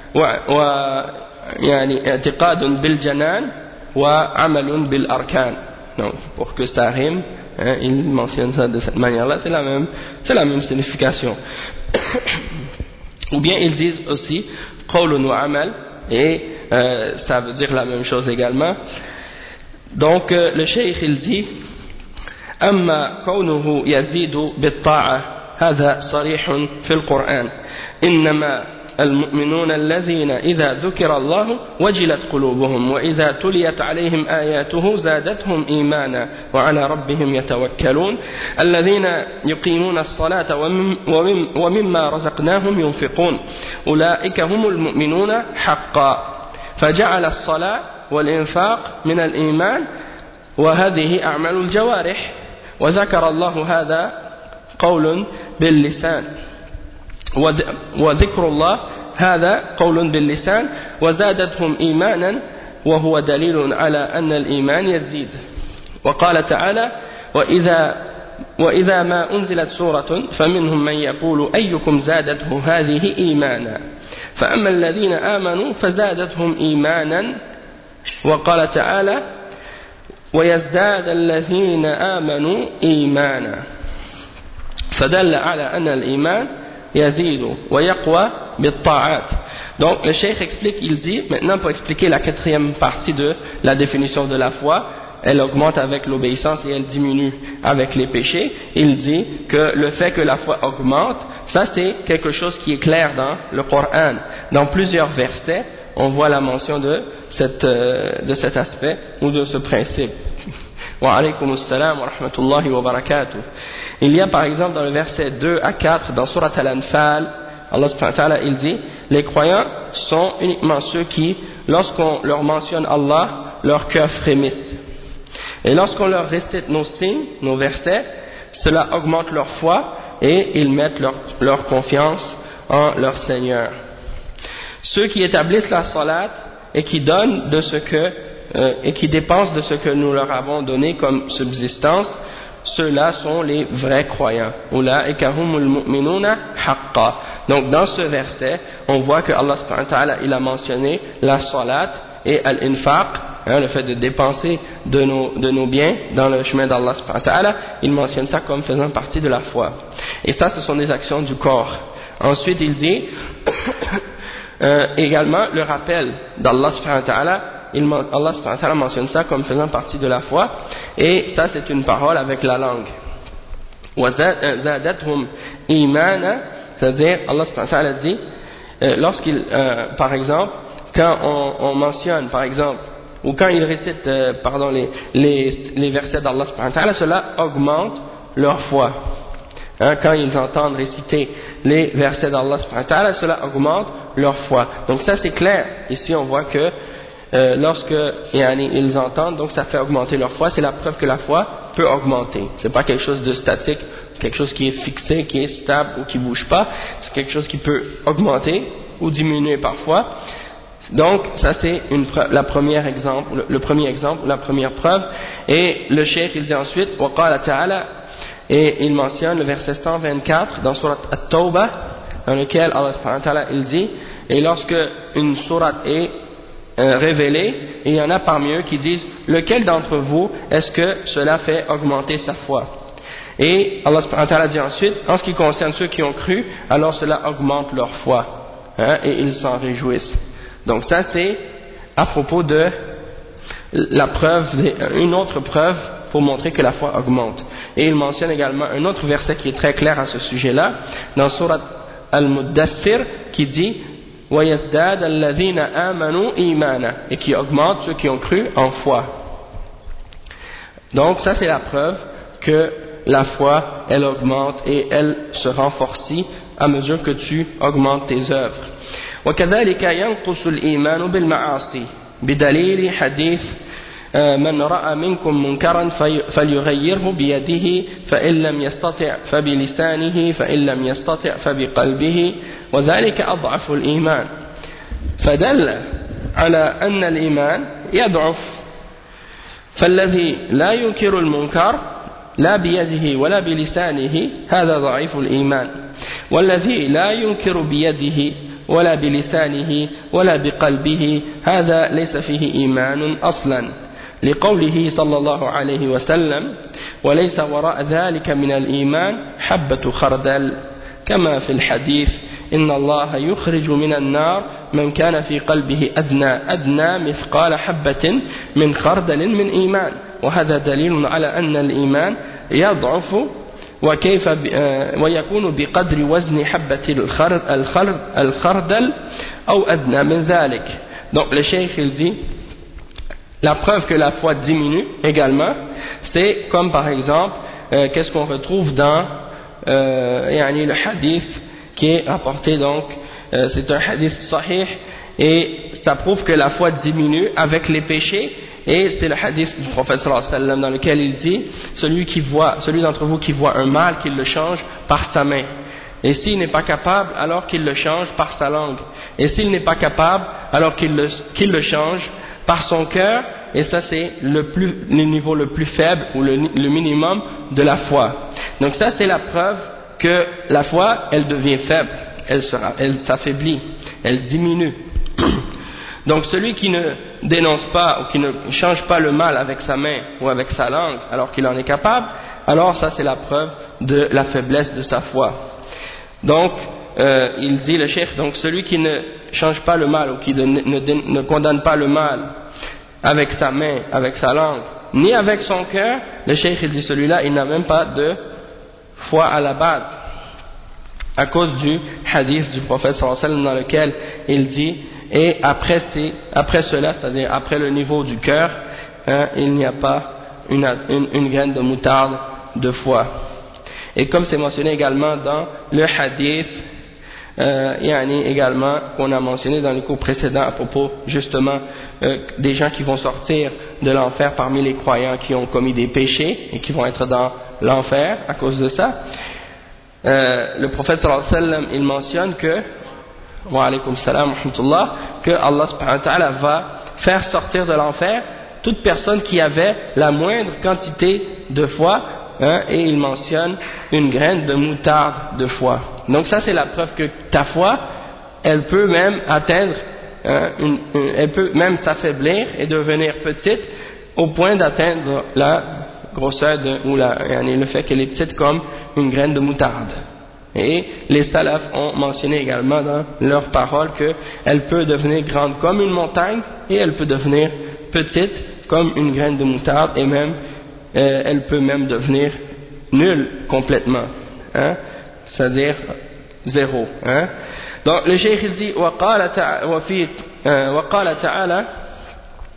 wa yani i'tiqadun bil janan wa amalun bil arkan. Donc, pour que ça rime, hein, il mentionne ça de cette manière-là, c'est la même, c'est la même signification. Ou bien ils disent aussi qawlun wa amal, et euh, ça veut dire la même chose également. Donc euh, le cheikh il dit amma kawnuhu yazidu bit-ta'a hadha sarihun fil Qur'an innama المؤمنون الذين إذا ذكر الله وجلت قلوبهم وإذا تليت عليهم آياته زادتهم إيمانا وعلى ربهم يتوكلون الذين يقيمون الصلاة ومما رزقناهم ينفقون أولئك هم المؤمنون حقا فجعل الصلاة والإنفاق من الإيمان وهذه أعمال الجوارح وذكر الله هذا قول باللسان وذكر الله هذا قول باللسان وزادتهم إيمانا وهو دليل على أن الإيمان يزيد. وقال تعالى وإذا, وإذا ما أنزلت سورة فمنهم من يقول أيكم زادته هذه إيمانا فأما الذين آمنوا فزادتهم إيمانا وقال تعالى ويزداد الذين آمنوا إيمانا فدل على أن الإيمان yazidu wa yaqwa bit-ta'at. Donc le cheikh explique, il dit, maintenant pour expliquer la quatrième partie de la définition de la foi, elle augmente avec l'obéissance et elle diminue avec les péchés. Il dit que le fait que la foi augmente, ça c'est quelque chose qui est clair dans le Coran. Dans plusieurs versets, on voit la mention de, cette, euh, de cet aspect ou de ce principe. Wa alaykum assalam wa rahmatullahi wa barakatuh. Il y a par exemple dans le verset deux à quatre dans Surat Al-Anfal, Allah subhanahu wa ta'ala il dit les croyants sont uniquement ceux qui, lorsqu'on leur mentionne Allah, leur cœur frémisse. Et lorsqu'on leur récite nos signes, nos versets, cela augmente leur foi et ils mettent leur, leur confiance en leur Seigneur. Ceux qui établissent la salat et qui donnent de ce que euh, et qui dépensent de ce que nous leur avons donné comme subsistance, ceux-là sont les vrais croyants. Ulaika humul mu'minuna haqqa. Donc dans ce verset, on voit que Allah subhanahu wa ta'ala il a mentionné la salat et al-infaq, hein, le fait de dépenser de nos, de nos biens dans le chemin d'Allah subhanahu wa ta'ala, il mentionne ça comme faisant partie de la foi. Et ça, ce sont des actions du corps. Ensuite, il dit euh, également le rappel d'Allah subhanahu wa ta'ala. Il, Allah subhanahu wa ta'ala mentionne ça comme faisant partie de la foi, et ça c'est une parole avec la langue. وَزَادَتْهُمْ إِيمَانًا, c'est-à-dire Allah subhanahu wa ta'ala dit, euh, lorsqu'il, euh, par exemple, quand on, on mentionne par exemple ou quand ils récitent euh, pardon, les, les, les versets d'Allah subhanahu wa ta'ala, cela augmente leur foi. Hein, quand ils entendent réciter les versets d'Allah subhanahu wa ta'ala, cela augmente leur foi. Donc ça c'est clair. Ici on voit que euh, lorsque yani, ils entendent, donc ça fait augmenter leur foi. C'est la preuve que la foi peut augmenter. C'est pas quelque chose de statique, quelque chose qui est fixé, qui est stable ou qui bouge pas. C'est quelque chose qui peut augmenter ou diminuer parfois. Donc ça c'est une preuve, la première exemple, le, le premier exemple, la première preuve. Et le cheikh il dit ensuite wa qala ta'ala, et il mentionne le verset cent vingt-quatre dans surat At-Tawbah, dans lequel Allah subhanahu wa ta'ala il dit, et lorsque une sourate est euh, révélée, et il y en a parmi eux qui disent lequel d'entre vous est-ce que cela fait augmenter sa foi? Et Allah subhanahu wa ta'ala dit ensuite, en ce qui concerne ceux qui ont cru, alors cela augmente leur foi, hein, et ils s'en réjouissent. Donc ça c'est à propos de la preuve, une autre preuve pour montrer que la foi augmente. Et il mentionne également un autre verset qui est très clair à ce sujet-là, dans Surat Al-Muddathir, qui dit وَيَزْدَادَ الَّذِينَ آمَنُوا إِيمَانًا, et qui augmente ceux qui ont cru en foi. Donc ça c'est la preuve que la foi elle augmente et elle se renforcit à mesure que tu augmentes tes œuvres. وكذلك ينقص الإيمان بالمعاصي بدليل حديث من رأى منكم منكرا فليغيره بيده فإن لم يستطع فبلسانه فإن لم يستطع فبقلبه وذلك أضعف الإيمان فدل على أن الإيمان يضعف فالذي لا ينكر المنكر لا بيده ولا بلسانه هذا ضعيف الإيمان والذي لا ينكر بيده ولا بلسانه ولا بقلبه هذا ليس فيه إيمان أصلا لقوله صلى الله عليه وسلم وليس وراء ذلك من الإيمان حبة خردل كما في الحديث إن الله يخرج من النار من كان في قلبه أدنى أدنى مثقال حبة من خردل من إيمان وهذا دليل على أن الإيمان يضعف وكيف ويكون بقدر وزن حبة الخردل أو أدنى من ذلك. Donc le cheikh il dit la preuve que la foi diminue également, c'est comme par exemple euh, qu'est-ce qu'on retrouve dans euh, yani le hadith qui est rapporté, donc euh, c'est un hadith sahih et ça prouve que la foi diminue avec les péchés. Et c'est le hadith du prophète sallallahu alayhi wa sallam dans lequel il dit celui qui voit, celui d'entre vous qui voit un mal, qu'il le change par sa main. Et s'il n'est pas capable, alors qu'il le change par sa langue. Et s'il n'est pas capable, alors qu'il le, qu'il le change par son cœur. Et ça c'est le, plus, le niveau le plus faible ou le, le minimum de la foi. Donc ça c'est la preuve que la foi elle devient faible, elle, sera, elle s'affaiblit, elle diminue. Donc celui qui ne dénonce pas ou qui ne change pas le mal avec sa main ou avec sa langue alors qu'il en est capable, alors ça c'est la preuve de la faiblesse de sa foi. Donc euh, il dit le cheikh, donc celui qui ne change pas le mal ou qui ne, ne, ne condamne pas le mal avec sa main, avec sa langue, ni avec son cœur, le cheikh il dit celui-là il n'a même pas de foi à la base, à cause du hadith du prophète sallallahu alayhi wa sallam dans lequel il dit et après, après cela, c'est-à-dire après le niveau du cœur, hein, il n'y a pas une, une, une graine de moutarde de foi. Et comme c'est mentionné également dans le hadith, euh, yani également qu'on a mentionné dans les cours précédents à propos justement euh, des gens qui vont sortir de l'enfer parmi les croyants qui ont commis des péchés et qui vont être dans l'enfer à cause de ça. Euh, le prophète sallallahu alayhi wa sallam, il mentionne que wa alaykum salam wa rahmatullah, que Allah subhanahu wa ta'ala va faire sortir de l'enfer toute personne qui avait la moindre quantité de foi, hein, et il mentionne une graine de moutarde de foi. Donc ça c'est la preuve que ta foi elle peut même atteindre, hein, une, une, elle peut même s'affaiblir et devenir petite au point d'atteindre la grosseur de, ou la, le fait qu'elle est petite comme une graine de moutarde. Et les salafs ont mentionné également dans leurs paroles qu'elle peut devenir grande comme une montagne et elle peut devenir petite comme une graine de moutarde et même euh, elle peut même devenir nulle complètement, hein, c'est-à-dire zéro. Hein. Donc le cheikh il dit وقال تعالى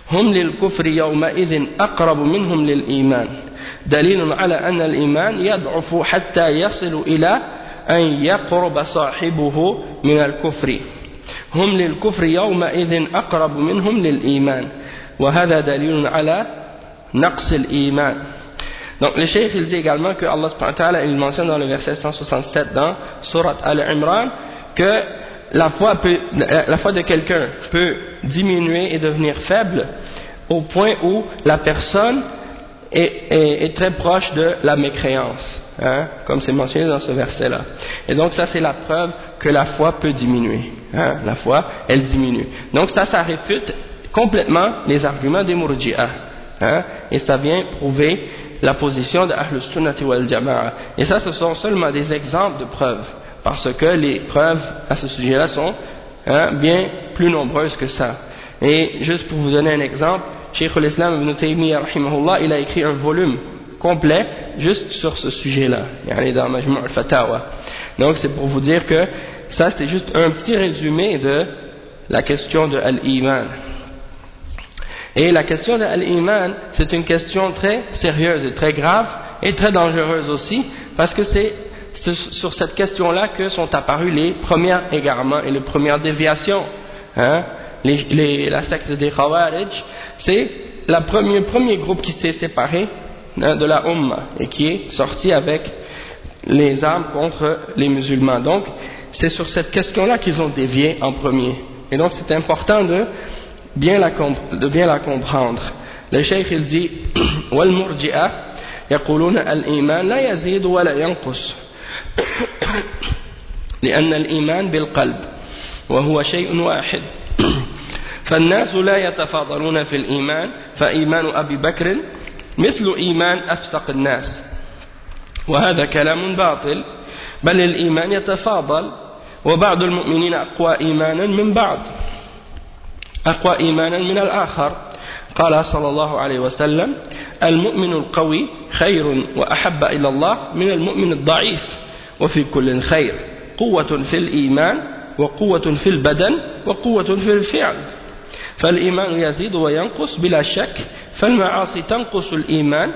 هم للكفر يومئذ أقرب منهم للإيمان دليل على أن الإيمان يضعف حتى يصل إلى أن يقرب صاحبه من الكفر هم للكفر يومئذ أقرب منهم للإيمان وهذا دليل على نقص الإيمان. Donc le cheikh il dit également que Allah subhanahu wa ta'ala il mentionne dans le verset cent soixante-sept dans Sourate Al-Imran que la foi, peut, la foi de quelqu'un peut diminuer et devenir faible au point où la personne est, est, est très proche de la mécréance, hein, comme c'est mentionné dans ce verset-là. Et donc ça c'est la preuve que la foi peut diminuer, hein, la foi elle diminue. Donc ça, ça réfute complètement les arguments des Murji'ah, hein, et ça vient prouver la position de Ahlus Sunnati wal Jama'a. Et ça ce sont seulement des exemples de preuves, parce que les preuves à ce sujet-là sont hein, bien plus nombreuses que ça. Et juste pour vous donner un exemple, Cheikh al-Islam Ibn Taymiyyah rahimahullah, il a écrit un volume complet juste sur ce sujet-là, yani dans Majmu' al-Fatawa. Donc c'est pour vous dire que ça c'est juste un petit résumé de la question de al-Iman. Et la question de al-Iman, c'est une question très sérieuse et très grave et très dangereuse aussi, parce que c'est sur cette question-là que sont apparus les premiers égarements et les premières déviations. Hein? Les, les, la secte des Khawarij, c'est le premier, premier groupe qui s'est séparé hein, de la Ummah et qui est sorti avec les armes contre les musulmans. Donc, c'est sur cette question-là qu'ils ont dévié en premier. Et donc, c'est important de bien la, de bien la comprendre. Le cheikh il dit wal murji'ah yaquluna al-iman la yazid wa la yanqus لأن الإيمان بالقلب وهو شيء واحد فالناس لا يتفاضلون في الإيمان فإيمان أبي بكر مثل إيمان أفسق الناس وهذا كلام باطل بل الإيمان يتفاضل وبعض المؤمنين أقوى إيمانا من بعض أقوى إيمانا من الآخر قال صلى الله عليه وسلم المؤمن القوي خير وأحب إلى الله من المؤمن الضعيف وفي كل خير قوة في الإيمان وقوة في البدن وقوة في الفعل فالإيمان يزيد وينقص بلا شك فالمعاصي تنقص الإيمان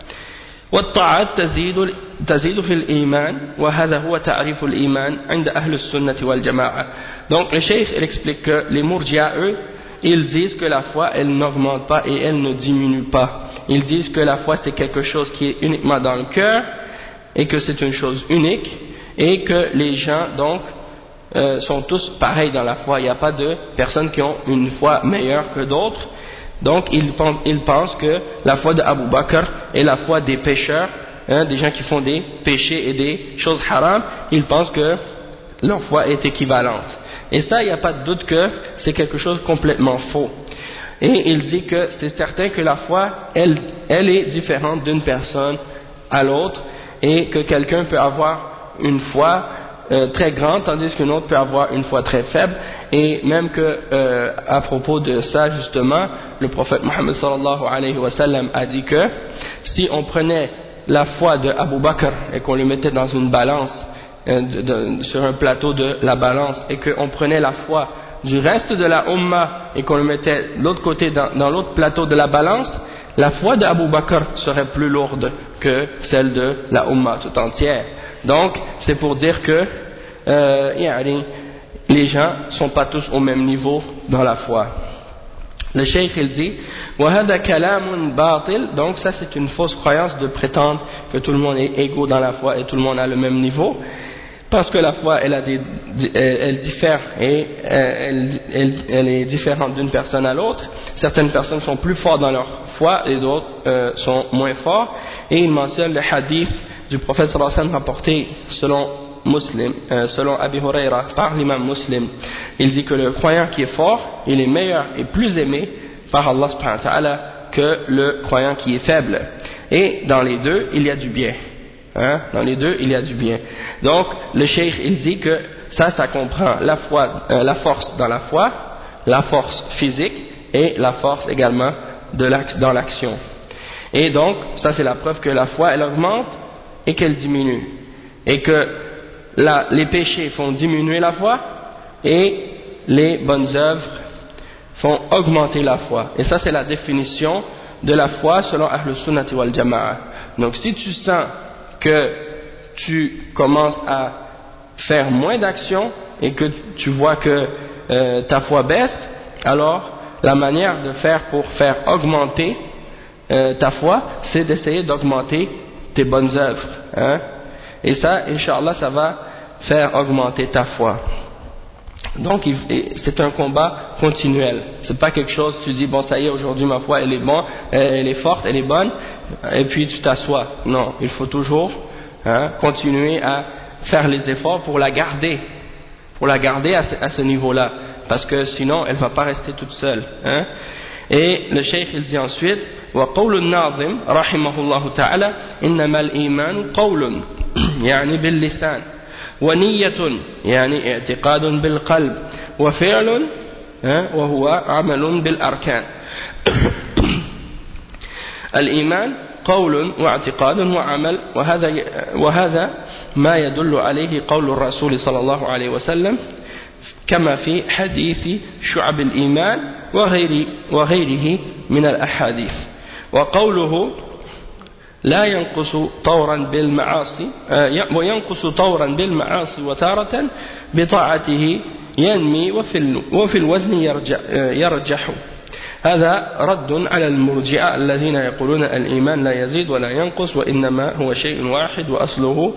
والطاعات تزيد تزيد في الإيمان وهذا هو تعريف الإيمان عند أهل السنة والجماعة. Donc le cheikh il explique que les Murji'a eux ils disent que la foi elle n'augmente pas et elle ne diminue pas. Ils disent que la foi c'est quelque chose qui est uniquement dans le cœur et que c'est une chose unique et que les gens donc euh, sont tous pareils dans la foi. Il n'y a pas de personnes qui ont une foi meilleure que d'autres. Donc ils pensent, ils pensent que la foi d'Abu Bakr est la foi des pécheurs, hein, des gens qui font des péchés et des choses haram. Ils pensent que leur foi est équivalente. Et ça, il n'y a pas de doute que c'est quelque chose de complètement faux. Et il dit que c'est certain que la foi, elle, elle est différente d'une personne à l'autre et que quelqu'un peut avoir une foi euh, très grande tandis qu'un autre peut avoir une foi très faible. Et même que euh, à propos de ça justement, le prophète Mohammed sallallahu alayhi wa sallam a dit que si on prenait la foi de Abu Bakr et qu'on le mettait dans une balance, De, de, sur un plateau de la balance et qu'on prenait la foi du reste de la Ummah et qu'on le mettait de l'autre côté dans, dans l'autre plateau de la balance, la foi d'Abu Bakr serait plus lourde que celle de la Ummah tout entière. Donc c'est pour dire que euh, les gens ne sont pas tous au même niveau dans la foi. Le cheikh il dit وَهَذَا كَلَامٌ بَاطِلٌ. Donc ça c'est une fausse croyance de prétendre que tout le monde est égaux dans la foi et tout le monde a le même niveau, parce que la foi elle, a des, elle diffère et elle, elle, elle est différente d'une personne à l'autre. Certaines personnes sont plus fortes dans leur foi et d'autres euh, sont moins forts. Et il mentionne le hadith du prophète sallallahu alayhi wa sallam rapporté selon Muslim, euh, selon Abi Huraira par l'imam Muslim. Il dit que le croyant qui est fort il est meilleur et plus aimé par Allah subhanahu wa ta'ala que le croyant qui est faible. Et dans les deux il y a du bien. Hein? Dans les deux il y a du bien. Donc le cheikh il dit que ça ça comprend la foi, euh, la force dans la foi, la force physique et la force également de l'ac- dans l'action. Et donc ça c'est la preuve que la foi elle augmente et qu'elle diminue, et que la, les péchés font diminuer la foi et les bonnes œuvres font augmenter la foi. Et ça c'est la définition de la foi selon Ahl Sunnati wal Jama'a. Donc si tu sens que tu commences à faire moins d'actions et que tu vois que euh, ta foi baisse, alors la manière de faire pour faire augmenter euh, ta foi, c'est d'essayer d'augmenter tes bonnes œuvres, hein? Et ça, Inch'Allah, ça va faire augmenter ta foi. Donc c'est un combat continuel. C'est pas quelque chose, tu dis bon ça y est, aujourd'hui ma foi elle est bonne, elle est forte, elle est bonne, et puis tu t'assois. Non, il faut toujours hein, continuer à faire les efforts pour la garder, pour la garder à ce, à ce niveau-là, parce que sinon elle va pas rester toute seule. Hein. Et le cheikh il dit ensuite وقول الناظم رحمه الله تعالى إنما الإيمان قول يعني باللسان ونية يعني اعتقاد بالقلب وفعل وهو عمل بالأركان. الإيمان قول واعتقاد وعمل، وهذا وهذا ما يدل عليه قول الرسول صلى الله عليه وسلم كما في حديث شعب الإيمان وغير وغيره من الأحاديث. وقوله لا ينقص طورا بالمعاصي وينقص طورا بالمعاصي وتارة بطاعته ينمي وفي وفي الوزن يرجح, يرجح. هذا رد على المرجئة الذين يقولون الإيمان لا يزيد ولا ينقص وإنما هو شيء واحد وأصله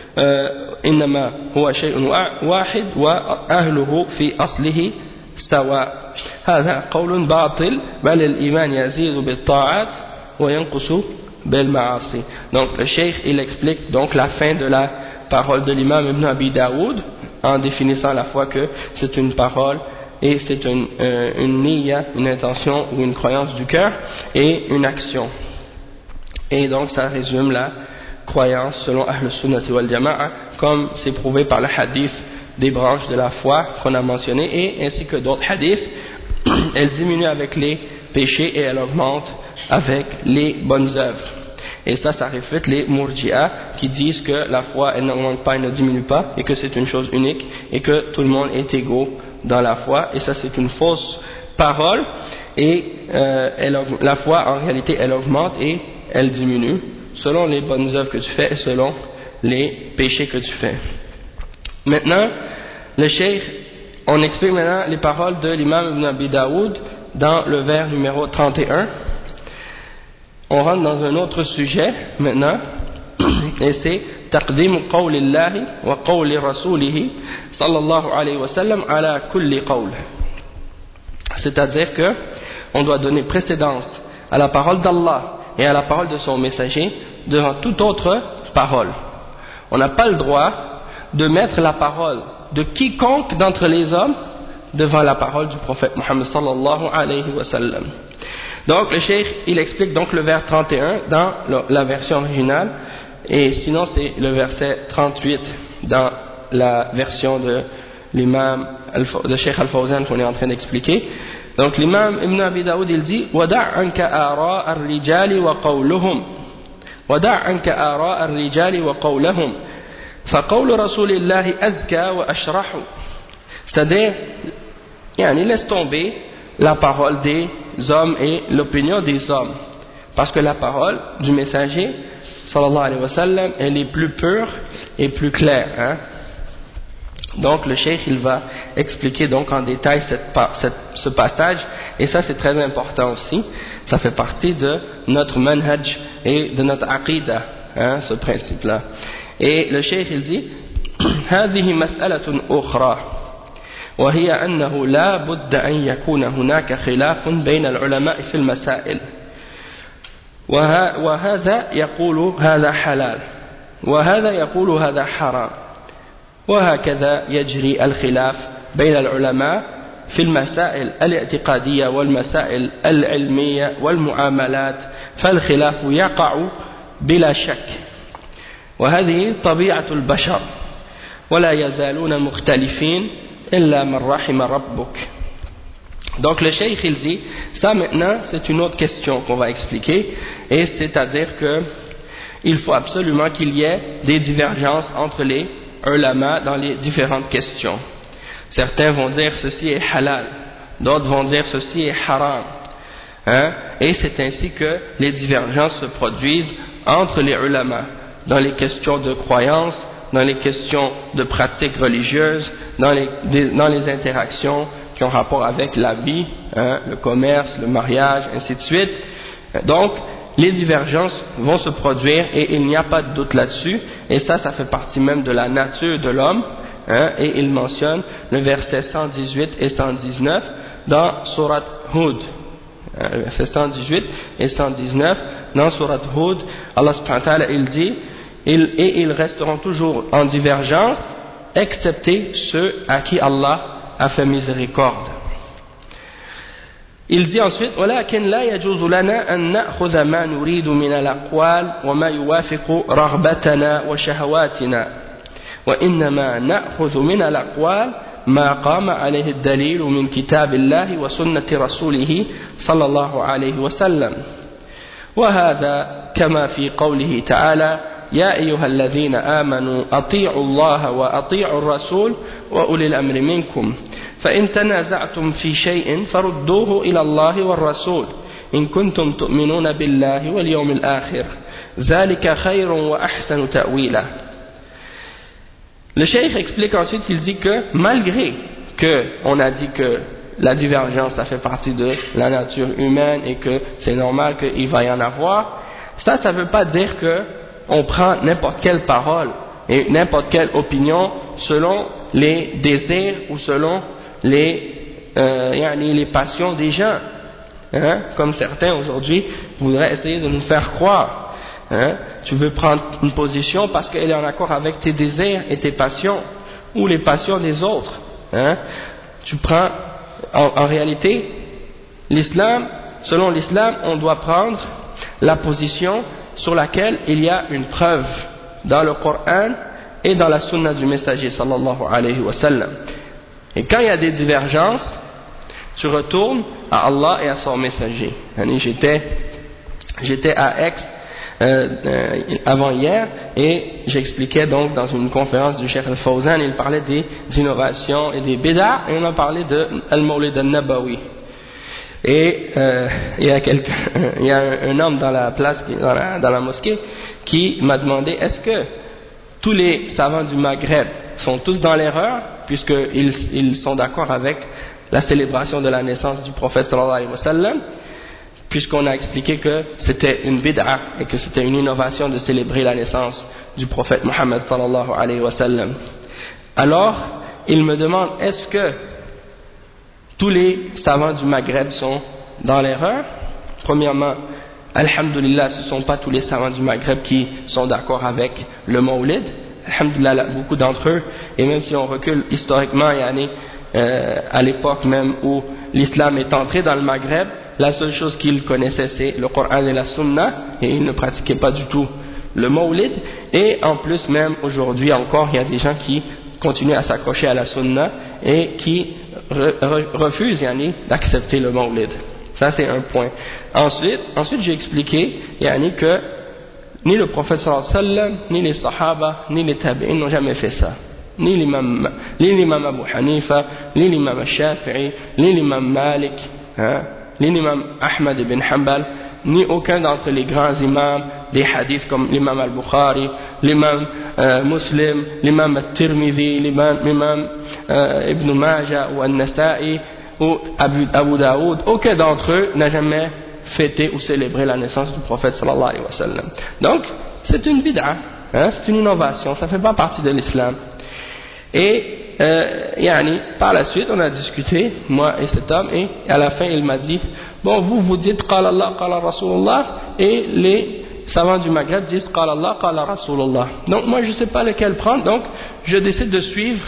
إنما هو شيء واحد وأهله في أصله سواء. هذا قول باطل بل الإيمان يزيد بالطاعات وينقص بالمعاصي. Donc le cheikh il explique donc la fin de la parole de l'imam Ibn Abi Daoud en définissant la foi que c'est une parole et c'est une, euh, une niyya, une intention ou une croyance du cœur et une action. Et donc ça résume la croyance selon Ahl Sunnati wal Jama'a comme c'est prouvé par le hadith des branches de la foi qu'on a mentionné et ainsi que d'autres hadiths. Elle diminue avec les péchés et elle augmente avec les bonnes œuvres. Et ça, ça réfute les murji'a qui disent que la foi elle n'augmente pas et ne diminue pas et que c'est une chose unique et que tout le monde est égaux dans la foi. Et ça c'est une fausse parole et euh, elle, la foi en réalité elle augmente et elle diminue selon les bonnes œuvres que tu fais et selon les péchés que tu fais. Maintenant, le cheikh, on explique maintenant les paroles de l'imam Ibn Abi Daoud dans le vers numéro trente et un. On rentre dans un autre sujet maintenant, et c'est تقديم قول الله وقول رسوله صلى الله عليه وسلم على كل قول. C'est-à-dire que on doit donner précédence à la parole d'Allah et à la parole de son messager devant toute autre parole. On n'a pas le droit de mettre la parole de quiconque d'entre les hommes devant la parole du prophète Muhammad sallallahu alayhi wa sallam. Donc le cheikh il explique donc le vers trente et un dans la version originale et sinon c'est le verset trente-huit dans la version de l'imam de Cheikh Al-Fawzan qu'on est en train d'expliquer. Donc l'imam Ibn Abi Daoud il dit وَدَعْ عَنْكَ آرَاءَ الرِّجَالِ وَقَوْلُهُمْ وَدَعْ عَنْكَ آرَاءَ الرِّجَالِ وَقَوْلَهُمْ فَقَوْلُ رَسُولِ اللَّهِ أَزْكَى وَأَشْرَحُ. C'est-à-dire, yani, laisse tomber la parole des hommes et l'opinion des hommes, parce que la parole du messager sallallahu alayhi wa sallam elle est plus pure et plus claire, hein? Donc le cheikh il va expliquer donc en détail cette, cette, ce passage et ça c'est très important aussi, ça fait partie de notre manhaj et de notre aqidah, hein, ce principe là. Et le cheikh il dit هذه مسألة أخرى وهي أنه لا بد أن يكون هناك خلاف بين العلماء في المسائل وهذا يقول هذا حلال وهذا يقول هذا حرام وهكذا يجري الخلاف بين العلماء في المسائل الاعتقادية والمسائل العلمية والمعاملات فالخلاف يقع بلا شك وهذه طبيعة البشر ولا يزالون مختلفين إلا من رحم ربك. Donc le cheikh il dit, ça maintenant c'est une autre question qu'on va expliquer, et c'est-à-dire que il faut absolument qu'il y ait des divergences entre les ulama dans les différentes questions. Certains vont dire ceci est halal, d'autres vont dire ceci est haram. Hein? Et c'est ainsi que les divergences se produisent entre les ulama, dans les questions de croyance, dans les questions de pratiques religieuses, dans les, dans les interactions qui ont rapport avec la vie, hein, le commerce, le mariage, ainsi de suite. Donc, les divergences vont se produire et il n'y a pas de doute là-dessus, et ça, ça fait partie même de la nature de l'homme, hein, et il mentionne le verset cent dix-huit et cent dix-neuf dans Surat Hud. Verset cent dix-huit et cent dix-neuf dans Surat Hud, Allah subhanahu wa ta'ala il dit ils, et ils resteront toujours en divergence excepté ceux à qui Allah a fait miséricorde. Il dit ensuite ولكن لا يجوز لنا أن نأخذ ما نريد من الأقوال وما يوافق رغبتنا وشهواتنا وإنما نأخذ من الأقوال ما قام عليه الدليل من كتاب الله وسنة رسوله صلى الله عليه وسلم وهذا كما في قوله تعالى يا أيها الذين آمنوا أطيعوا الله وأطيعوا الرسول وأولي الأمر منكم فإن تنازعتم في شيء فردوه إلى الله والرسول إن كنتم تؤمنون بالله واليوم الآخر ذلك خير وأحسن تأويلا. Le cheikh explique ensuite, il dit que malgré que on a dit que la divergence ça fait partie de la nature humaine et que c'est normal qu'il va y en avoir, ça ça ne veut pas dire que on prend n'importe quelle parole et n'importe quelle opinion selon les désirs ou selon les, euh, les passions des gens, hein? Comme certains aujourd'hui voudraient essayer de nous faire croire. Hein? Tu veux prendre une position parce qu'elle est en accord avec tes désirs et tes passions ou les passions des autres, hein? Tu prends en, en réalité l'islam, selon l'islam on doit prendre la position sur laquelle il y a une preuve dans le Coran et dans la sunna du messager sallallahu alayhi wa sallam. Et quand il y a des divergences, tu retournes à Allah et à son messager. J'étais j'étais à Aix Euh, euh, avant hier et j'expliquais donc dans une conférence du Cheikh Al-Fawzan, il parlait des innovations et des bid'a et on a parlé de Al-Mawlid Al-Nabawi et euh, il y a quelqu'un, il y a un, un homme dans la place, dans la, dans la mosquée qui m'a demandé est-ce que tous les savants du Maghreb sont tous dans l'erreur puisqu'ils ils sont d'accord avec la célébration de la naissance du prophète sallallahu alayhi wa sallam, puisqu'on a expliqué que c'était une bid'a et que c'était une innovation de célébrer la naissance du prophète Mohammed sallallahu alayhi wa sallam. Alors, il me demande, est-ce que tous les savants du Maghreb sont dans l'erreur? Premièrement, alhamdulillah, ce ne sont pas tous les savants du Maghreb qui sont d'accord avec le Mawlid. Alhamdulillah, beaucoup d'entre eux, et même si on recule historiquement, il y a une, euh, à l'époque même où l'islam est entré dans le Maghreb, la seule chose qu'ils connaissaient c'est le Coran et la Sunna et ils ne pratiquaient pas du tout le Mawlid, et en plus même aujourd'hui encore il y a des gens qui continuent à s'accrocher à la Sunna et qui re, re, refusent yani, d'accepter le Mawlid. Ça c'est un point. Ensuite, ensuite j'ai expliqué yani, que ni le prophète sallallahu alayhi wa sallam, ni les Sahaba, ni les Tabi'in n'ont jamais fait ça. Ni l'imam, ni l'imam Abu Hanifa, ni l'imam Shafi'i, ni l'imam Malik, hein, ni l'imam Ahmad ibn Hanbal, ni aucun d'entre les grands imams des hadiths comme l'imam al-Bukhari, l'imam euh, Muslim, l'imam al-Tirmidhi, l'imam, l'imam euh, Ibn Majah ou al-Nasa'i ou Abu, Abu Daoud, aucun d'entre eux n'a jamais fêté ou célébré la naissance du prophète sallallahu alayhi wa sallam. Donc, c'est une bid'a, hein, c'est une innovation, ça ne fait pas partie de l'islam. Et euh, yani, par la suite on a discuté moi et cet homme et à la fin il m'a dit bon vous vous dites qala Allah qala Rasulullah et les savants du Maghreb disent qala Allah qala Rasulullah, donc moi je ne sais pas lequel prendre, donc je décide de suivre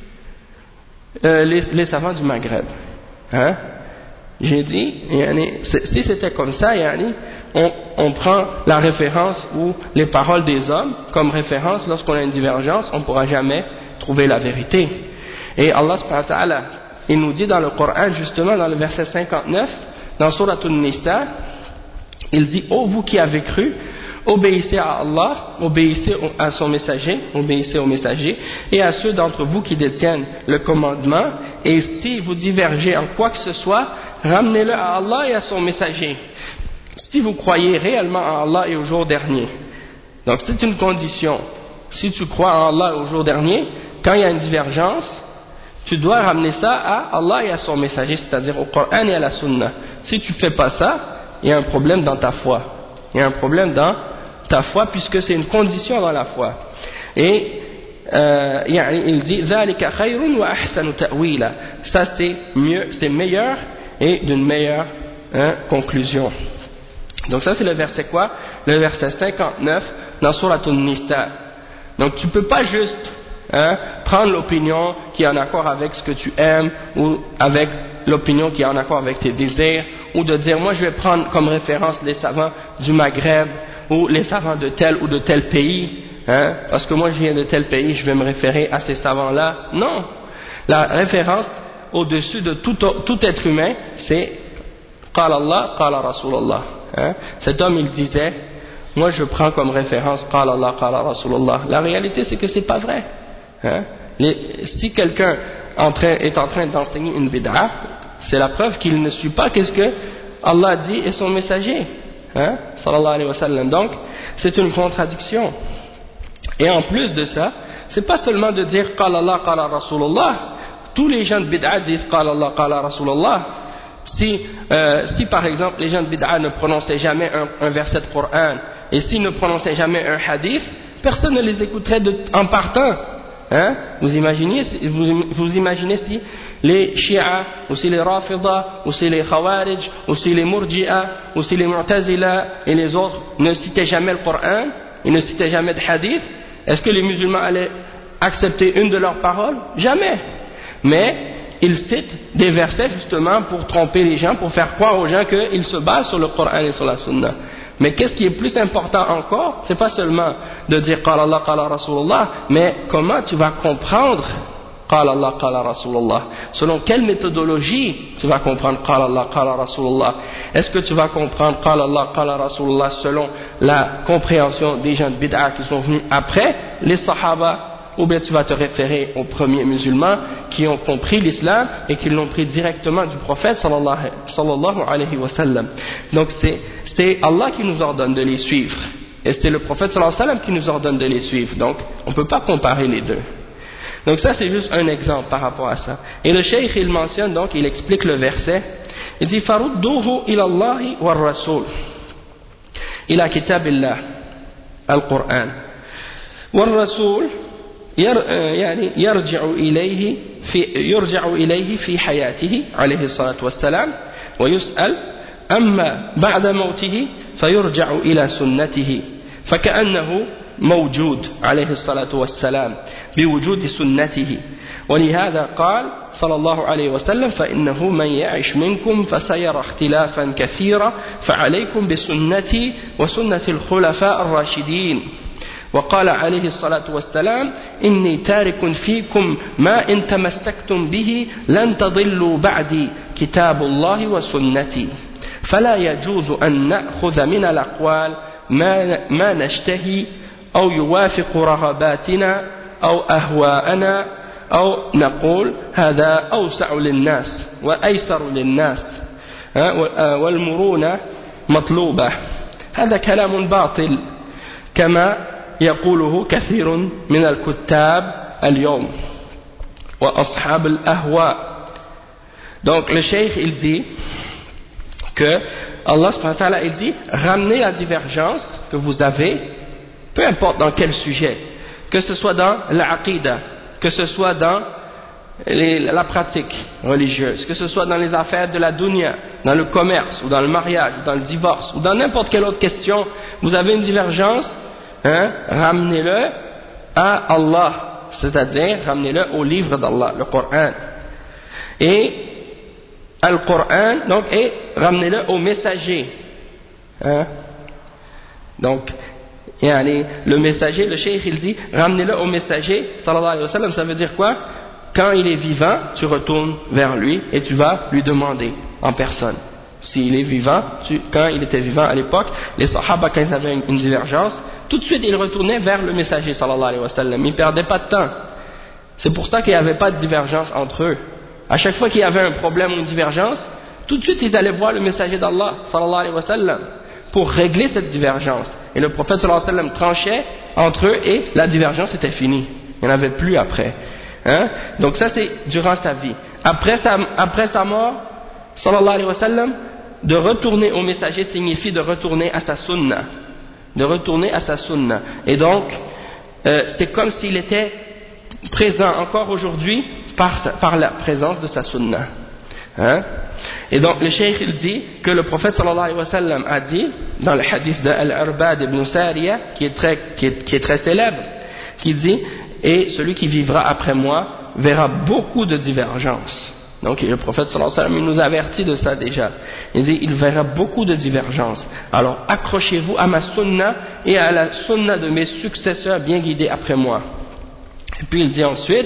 euh, les, les savants du Maghreb, hein? J'ai dit yani, si c'était comme ça yani, on, on prend la référence ou les paroles des hommes comme référence lorsqu'on a une divergence, on ne pourra jamais trouver la vérité. Et Allah subhanahu wa ta'ala il nous dit dans le Coran justement dans le verset cinquante-neuf dans Surat An-Nisa, il dit ô vous qui avez cru, obéissez à Allah, obéissez à son messager, obéissez au messager, et à ceux d'entre vous qui détiennent le commandement, et si vous divergez en quoi que ce soit, ramenez-le à Allah et à son messager, si vous croyez réellement en Allah et au jour dernier. Donc c'est une condition. Si tu crois en Allah et au jour dernier, quand il y a une divergence, tu dois ramener ça à Allah et à son messager, c'est-à-dire au Coran et à la Sunna. Si tu ne fais pas ça, il y a un problème dans ta foi. Il y a un problème dans ta foi puisque c'est une condition dans la foi. Et euh, il dit ذَلِكَ خَيْرٌ وَأَحْسَنُ تَأْوِيلًا. Ça c'est mieux, c'est meilleur et d'une meilleure hein, conclusion. Donc ça c'est le verset quoi? Le verset cinquante-neuf dans Surat An-Nisa. Donc tu ne peux pas juste Hein, prendre l'opinion qui est en accord avec ce que tu aimes ou avec l'opinion qui est en accord avec tes désirs, ou de dire moi je vais prendre comme référence les savants du Maghreb ou les savants de tel ou de tel pays hein, parce que moi je viens de tel pays, je vais me référer à ces savants là. Non, la référence au-dessus de tout, tout être humain c'est Qala Allah, Qala Rasulullah hein. Cet homme il disait moi je prends comme référence Qala Allah, Qala Rasulullah. La réalité c'est que c'est pas vrai. Hein? Les, si quelqu'un est en train d'enseigner une bid'a, c'est la preuve qu'il ne suit pas qu'est-ce que Allah dit et son messager, hein? Sallallahu alayhi wa sallam. Donc, c'est une contradiction. Et en plus de ça, c'est pas seulement de dire Qala Allah, Qala Rasulullah. Tous les gens de bid'a disent Qala Allah, Qala Rasulullah. Si, euh, si par exemple les gens de bid'a ne prononçaient jamais un, un verset de Coran et s'ils ne prononçaient jamais un hadith, personne ne les écouterait de, en partant. Hein? Vous imaginez, vous, vous imaginez si les Shia, ou si les Rafida, ou si les Khawarij, ou si les Murji'a, ou si les Mu'tazila et les autres ne citaient jamais le Coran, ils ne citaient jamais de hadith, est-ce que les musulmans allaient accepter une de leurs paroles? Jamais. Mais ils citent des versets justement pour tromper les gens, pour faire croire aux gens qu'ils se basent sur le Coran et sur la Sunna. Mais qu'est-ce qui est plus important encore? C'est pas seulement de dire Qala Allah, Qala Rasulullah, mais comment tu vas comprendre Qala Allah, Qala Rasulullah? Selon quelle méthodologie tu vas comprendre Qala Allah, Qala Rasulullah? Est-ce que tu vas comprendre Qala Allah, Qala Rasulullah selon la compréhension des gens de bid'a qui sont venus après les Sahaba? Ou bien tu vas te référer aux premiers musulmans qui ont compris l'islam et qui l'ont pris directement du prophète sallallahu alayhi wa sallam. Donc c'est, c'est Allah qui nous ordonne de les suivre et c'est le prophète sallallahu alayhi wa sallam qui nous ordonne de les suivre. Donc on ne peut pas comparer les deux. Donc ça c'est juste un exemple par rapport à ça. Et le cheikh il mentionne donc, il explique le verset, il dit farudduhu ila Allahi wa rasul ila kitabillah al-Qur'an wa rasul يعني يرجع إليه في يرجع إليه في حياته عليه الصلاة والسلام ويسأل أما بعد موته فيرجع إلى سنته فكأنه موجود عليه الصلاة والسلام بوجود سنته ولهذا قال صلى الله عليه وسلم فإنه من يعش منكم فسيرى اختلافا كثيرا فعليكم بسنتي وسنة الخلفاء الراشدين وقال عليه الصلاة والسلام إني تارك فيكم ما إن تمسكتم به لن تضلوا بعدي كتاب الله وسنتي فلا يجوز أن نأخذ من الأقوال ما, ما نشتهي أو يوافق رغباتنا أو أهواءنا أو نقول هذا أوسع للناس وأيسر للناس والمرونة مطلوبة. هذا كلام باطل كما يقوله كثير من الكتاب اليوم وأصحاب الأهواء. Donc le cheikh il dit que Allah subhanahu wa ta'ala il dit ramenez la divergence que vous avez, peu importe dans quel sujet, que ce soit dans l'aqida, que ce soit dans les, la pratique religieuse, que ce soit dans les affaires de la dunya, dans le commerce ou dans le mariage, ou dans le divorce ou dans n'importe quelle autre question, vous avez une divergence, hein, ramenez-le à Allah, c'est-à-dire ramenez-le au livre d'Allah, le Coran. Et Al-Coran, donc, et ramenez-le au messager. Hein? Donc, yani, le messager, le cheikh il dit, ramenez-le au messager, sallallahu alayhi wa sallam, ça veut dire quoi? Quand il est vivant, tu retournes vers lui et tu vas lui demander en personne. s'il est vivant, tu, quand il était vivant à l'époque, les sahaba, quand ils avaient une, une divergence, tout de suite ils retournaient vers le messager sallallahu alayhi wa sallam, ils ne perdaient pas de temps. C'est pour ça qu'il n'y avait pas de divergence entre eux. À chaque fois qu'il y avait un problème ou une divergence, tout de suite ils allaient voir le messager d'Allah sallallahu alayhi wa sallam pour régler cette divergence. Et le prophète sallallahu alayhi wa sallam tranchait entre eux et la divergence était finie. Il n'y en avait plus après. Hein? Donc ça c'est durant sa vie. Après sa, après sa mort, sallallahu alayhi wa sallam, de retourner au messager signifie de retourner à sa sunna. De retourner à sa sunna. Et donc, euh, c'est comme s'il était présent encore aujourd'hui par, par la présence de sa sunna. Hein? Et donc le cheikh il dit que le prophète sallallahu alayhi wa sallam a dit dans le hadith de Al-Arbad ibn Sariya qui est très, qui est, qui est très célèbre, qui dit et celui qui vivra après moi verra beaucoup de divergences. Donc le prophète sallallahu alayhi wa sallam il nous avertit de ça déjà. Il dit il verra beaucoup de divergences. Alors accrochez-vous à ma sunna et à la sunna de mes successeurs bien guidés après moi. Et puis il dit ensuite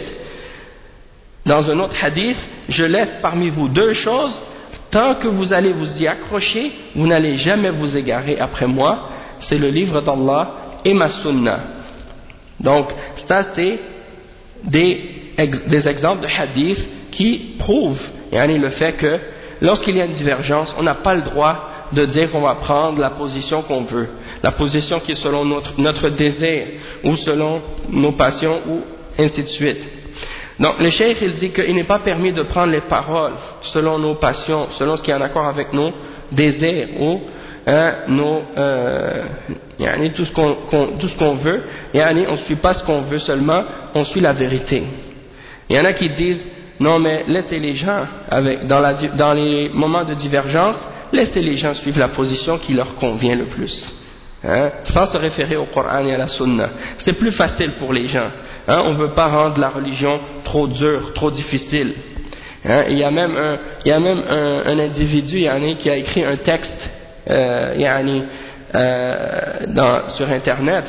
dans un autre hadith, je laisse parmi vous deux choses, tant que vous allez vous y accrocher, vous n'allez jamais vous égarer après moi, c'est le livre d'Allah et ma sunna. Donc ça c'est des, des exemples de hadiths qui prouvent yani, le fait que lorsqu'il y a une divergence, on n'a pas le droit de dire qu'on va prendre la position qu'on veut, la position qui est selon notre, notre désir ou selon nos passions ou ainsi de suite. Donc le cheikh il dit qu'il n'est pas permis de prendre les paroles selon nos passions, selon ce qui est en accord avec nos désirs ou hein, nos, euh, yani, tout ce qu'on qu'on, tout ce qu'on veut, yani, on ne suit pas ce qu'on veut seulement, on suit la vérité. Il y en a qui disent non mais laissez les gens, avec, dans, la, dans les moments de divergence, laissez les gens suivre la position qui leur convient le plus. Hein, sans se référer au Coran et à la Sunna. C'est plus facile pour les gens. Hein, on ne veut pas rendre la religion trop dure, trop difficile. Hein, il y a même un, il y a même un, un individu yani, qui a écrit un texte euh, yani, euh, dans, sur Internet.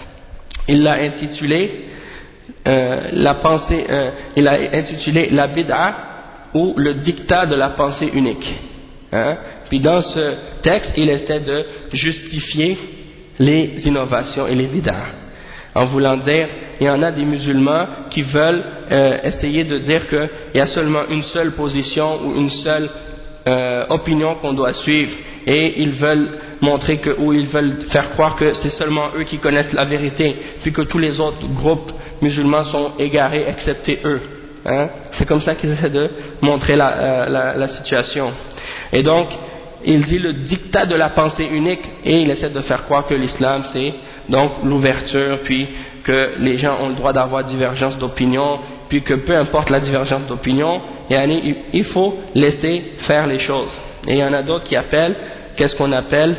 Il l'a intitulé euh, la pensée, euh, il a intitulé la bid'a ou le dictat de la pensée unique. Hein, puis dans ce texte, il essaie de justifier les innovations et les bid'a. En voulant dire, il y en a des musulmans qui veulent euh, essayer de dire qu'il y a seulement une seule position ou une seule euh, opinion qu'on doit suivre et ils veulent montrer que, ou ils veulent faire croire que c'est seulement eux qui connaissent la vérité puis que tous les autres groupes musulmans sont égarés excepté eux. Hein? C'est comme ça qu'ils essaient de montrer la, euh, la, la situation. Et donc, il dit le dictat de la pensée unique et il essaie de faire croire que l'islam c'est donc l'ouverture, puis que les gens ont le droit d'avoir divergence d'opinion, puis que peu importe la divergence d'opinion, il faut laisser faire les choses. Et il y en a d'autres qui appellent, qu'est-ce qu'on appelle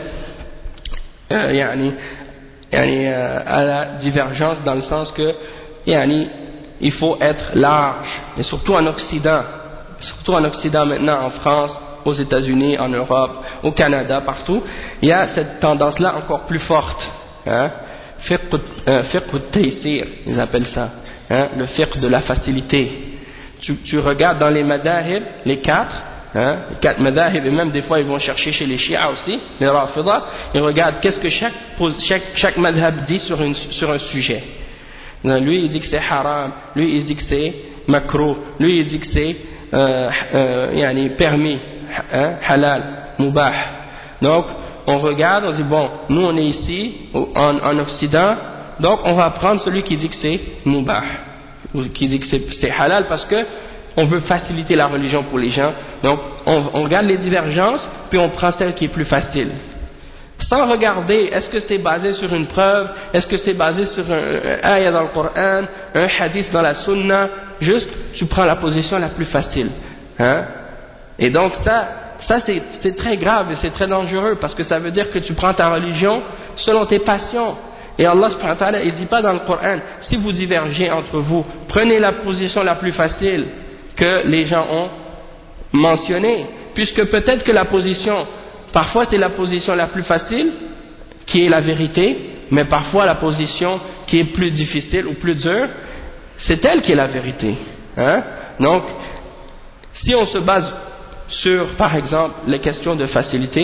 euh, yani, yani, euh, à la divergence dans le sens que yani, il faut être large, et surtout en Occident, surtout en Occident maintenant, en France, aux États-Unis, en Europe, au Canada, partout, il y a cette tendance-là encore plus forte. Hein? Fiqh al-taysir, ils appellent ça. Hein? Le fiqh de la facilité. Tu, tu regardes dans les madahib, les quatre, hein? les quatre madahib, et même des fois ils vont chercher chez les chiites aussi, les rafidah, ils regardent qu'est-ce que chaque, chaque, chaque madhab dit sur, une, sur un sujet. Lui il dit que c'est haram, lui il dit que c'est makruh, lui il dit que c'est euh, euh, yani permis, hein, halal, mubah. Donc on regarde, on dit bon, nous on est ici en, en Occident, donc on va prendre celui qui dit que c'est mubah, ou qui dit que c'est halal parce que on veut faciliter la religion pour les gens. Donc on, on regarde les divergences, puis on prend celle qui est plus facile. Sans regarder, est-ce que c'est basé sur une preuve, est-ce que c'est basé sur un, un ayah dans le Coran, un hadith dans la Sunna, juste tu prends la position la plus facile. Hein? Et donc ça, ça c'est très grave et c'est très dangereux parce que ça veut dire que tu prends ta religion selon tes passions. Et Allah subhanahu wa ta'ala, il ne dit pas dans le Coran, si vous divergez entre vous, prenez la position la plus facile que les gens ont mentionnée, puisque peut-être que la position, parfois c'est la position la plus facile qui est la vérité, mais parfois la position qui est plus difficile ou plus dure, c'est elle qui est la vérité. Hein? Donc, si on se base sur, par exemple, les questions de facilité,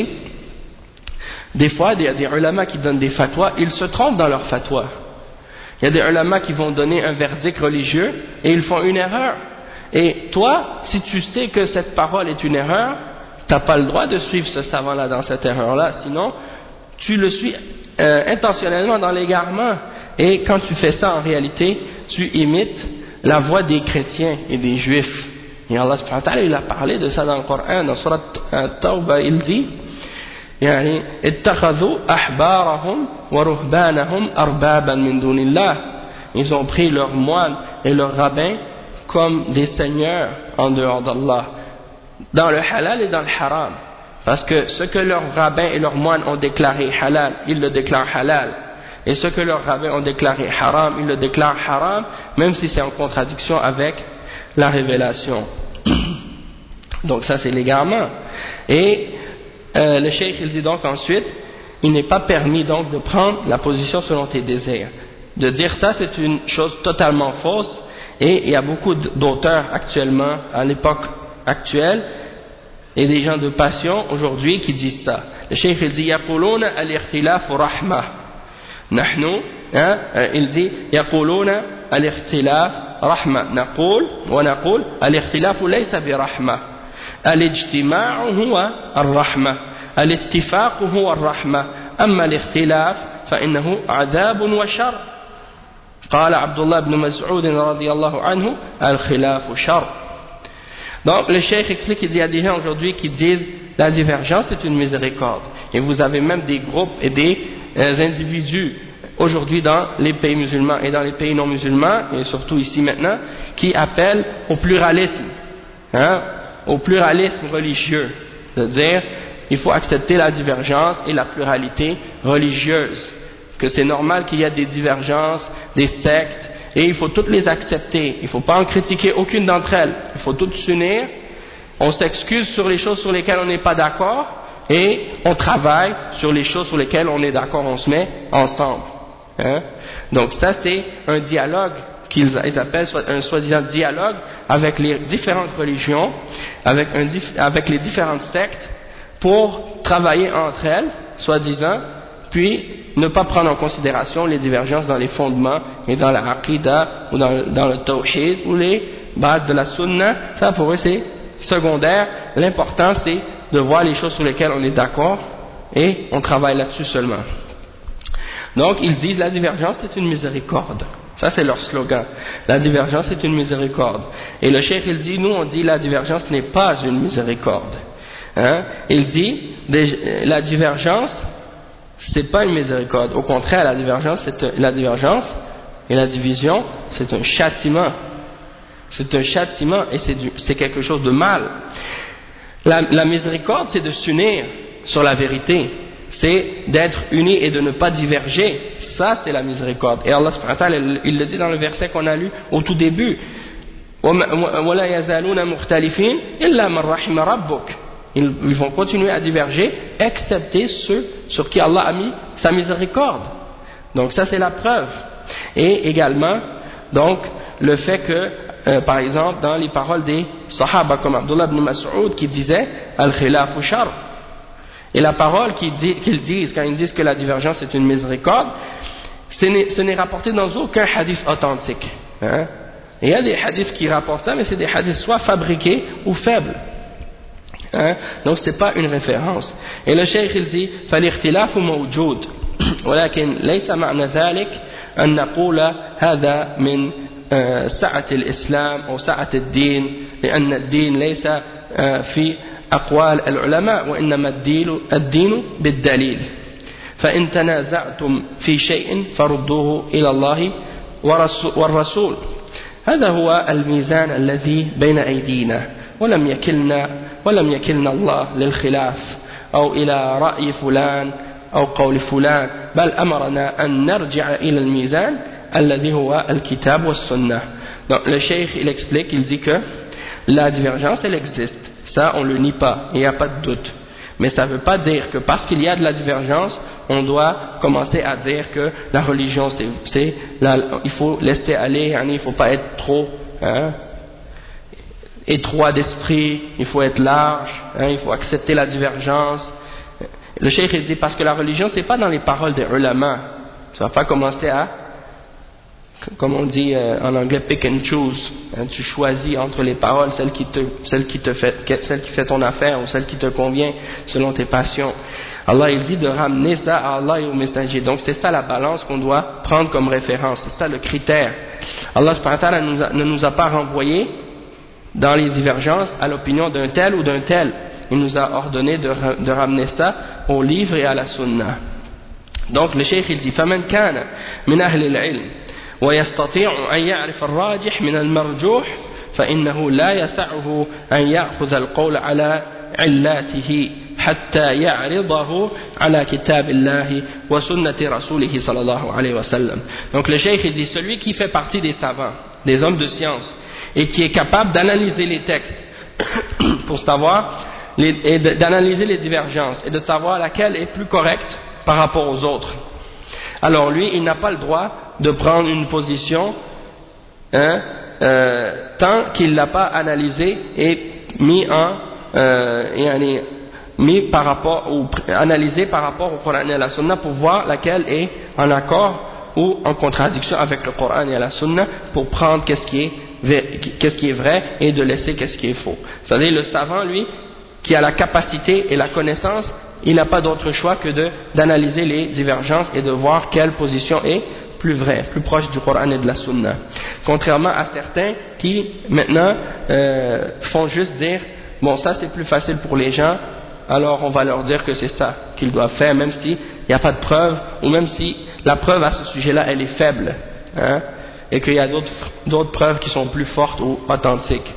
des fois, il y a des ulama qui donnent des fatwas, ils se trompent dans leurs fatwas. Il y a des ulama qui vont donner un verdict religieux et ils font une erreur. Et toi, si tu sais que cette parole est une erreur, tu n'as pas le droit de suivre ce savant-là dans cette erreur-là, sinon tu le suis euh, intentionnellement dans l'égarement. Et quand tu fais ça en réalité, tu imites la voix des chrétiens et des juifs. Et Allah subhanahu wa ta'ala, il a parlé de ça dans le Coran, dans Surat Tawbah, il dit يعني اتخذوا أحبارهم ورهبانهم أربابا من دون الله. Ils ont pris leurs moines et leurs rabbins comme des seigneurs en dehors d'Allah, dans le halal et dans le haram, parce que ce que leurs rabbins et leurs moines ont déclaré halal, ils le déclarent halal, et ce que leurs rabbins ont déclaré haram, ils le déclarent haram, même si c'est en contradiction avec la révélation. Donc ça c'est l'égarement. Et euh, le cheikh il dit donc ensuite, il n'est pas permis donc de prendre la position selon tes désirs. De dire ça c'est une chose totalement fausse, et il y a beaucoup d'auteurs actuellement, à l'époque actuelle, et des gens de passion aujourd'hui qui disent ça. Le cheikh il dit يقولون الاختلاف رحمة. نحن il dit يقولون الاختلاف رحمة. نقول ونقول الاختلاف ليس برحمة. الاجتماع هو الرحمة. الاتفاق هو الرحمة. أما الاختلاف فإنه عذاب وشر. قال عبد الله بن مسعود رضي الله عنه الخلاف شر. Donc le cheikh explique qu'il y a des gens aujourd'hui qui disent la divergence est une miséricorde, et vous avez même des groupes et des euh, individus aujourd'hui dans les pays musulmans et dans les pays non musulmans, et surtout ici maintenant, qui appellent au pluralisme, hein, au pluralisme religieux, c'est-à-dire il faut accepter la divergence et la pluralité religieuse, que c'est normal qu'il y ait des divergences, des sectes, et il faut toutes les accepter, il ne faut pas en critiquer aucune d'entre elles, il faut toutes s'unir, on s'excuse sur les choses sur lesquelles on n'est pas d'accord, et on travaille sur les choses sur lesquelles on est d'accord, on se met ensemble. Hein? Donc ça c'est un dialogue qu'ils appellent un soi-disant dialogue avec les différentes religions, avec, un, avec les différentes sectes, pour travailler entre elles, soi-disant, puis ne pas prendre en considération les divergences dans les fondements et dans la aqidah ou dans, dans le tawhid ou les bases de la sunna. Ça pour eux c'est secondaire, l'important c'est de voir les choses sur lesquelles on est d'accord et on travaille là-dessus seulement. Donc ils disent la divergence c'est une miséricorde, ça c'est leur slogan, la divergence c'est une miséricorde, et le cheikh il dit nous on dit la divergence n'est pas une miséricorde, hein? Il dit la divergence c'est pas une miséricorde, au contraire la divergence, c'est un, la divergence et la division c'est un châtiment, c'est un châtiment et c'est quelque chose de mal. La, la miséricorde c'est de s'unir sur la vérité, c'est d'être unis et de ne pas diverger, ça c'est la miséricorde. Et Allah subhanahu wa ta'ala il le dit dans le verset qu'on a lu au tout début, وَلَا يَزَالُونَ مُخْتَلِفِينَ إِلَّا مَنْ رَحِمَ رَبُّكَ. Ils, ils vont continuer à diverger, excepté ceux sur qui Allah a mis sa miséricorde. Donc ça c'est la preuve. Et également, donc, le fait que, euh, par exemple, dans les paroles des Sahaba comme Abdullah ibn Mas'ud qui disait Al-Khilafu Shar. Et la parole qu'ils dit, qu'ils disent, quand ils disent que la divergence est une miséricorde, ce n'est rapporté dans aucun hadith authentique. Hein? Et il y a des hadiths qui rapportent ça, mais c'est des hadiths soit fabriqués ou faibles. Hein? Donc ce n'est pas une référence. Et le cheikh il dit فالاختلاف موجود ولكن ليس معنى ذلك أن نقول هذا من سعة الإسلام أو سعة الدين لأن الدين ليس في أقوال العلماء وإنما الدين الدين بالدليل فإن تنازعتم في شيء فردوه إلى الله والرسول هذا هو الميزان الذي بين أيدينا ولم يكلنا ولم يكلنا الله للخلاف أو إلى رأي فلان أو قول فلان بل أمرنا أن نرجع إلى الميزان الذي هو الكتاب والسنة. Donc le cheikh il explique, il dit que la divergence elle existe, ça on le nie pas, il n'y a pas de doute, mais ça ne veut pas dire que parce qu'il y a de la divergence on doit commencer à dire que la religion c'est, il faut laisser aller, il ne faut pas être trop hein, étroit d'esprit, il faut être large, hein, il faut accepter la divergence. Le cheikh il dit parce que la religion c'est pas dans les paroles des ulama. Tu vas pas commencer à, comme on dit euh, en anglais, pick and choose. Hein, tu choisis entre les paroles celle qui te, celle qui te fait, celle qui fait ton affaire ou celle qui te convient selon tes passions. Allah il dit de ramener ça à Allah et au messager. Donc c'est ça la balance qu'on doit prendre comme référence. C'est ça le critère. Allah subhanahu wa ta'ala nous a, ne nous a pas renvoyé dans les divergences à l'opinion d'un tel ou d'un tel. Il nous a ordonné de, de ramener ça au livre et à la sunna. Donc le cheikh il dit فمن كان من أهل العلم ويستطيع أن يعرف الراجح من المرجوح فإنه لا يسعه أن يأخذ القول على علاته حتى يعرضه على كتاب الله وسنة رسوله صلى الله عليه وسلم. Donc le cheikh il dit celui qui fait partie des savants, des hommes de science et qui est capable d'analyser les textes pour savoir les, et d'analyser les divergences et de savoir laquelle est plus correcte par rapport aux autres. Alors lui, il n'a pas le droit de prendre une position hein, euh, tant qu'il ne l'a pas analysé et mis en euh, mis par rapport ou analysé par rapport au Coran et à la Sunna pour voir laquelle est en accord ou en contradiction avec le Coran et la Sunna pour prendre qu'est-ce qui est qu'est-ce qui est vrai et de laisser qu'est-ce qui est faux. C'est-à-dire le savant lui qui a la capacité et la connaissance, il n'a pas d'autre choix que de d'analyser les divergences et de voir quelle position est plus vraie, plus proche du Coran et de la Sunna. Contrairement à certains qui maintenant euh, font juste dire bon ça c'est plus facile pour les gens, alors on va leur dire que c'est ça qu'ils doivent faire même s'il n'y a pas de preuve ou même si la preuve à ce sujet-là elle est faible, hein, et qu'il y a d'autres d'autres preuves qui sont plus fortes ou authentiques.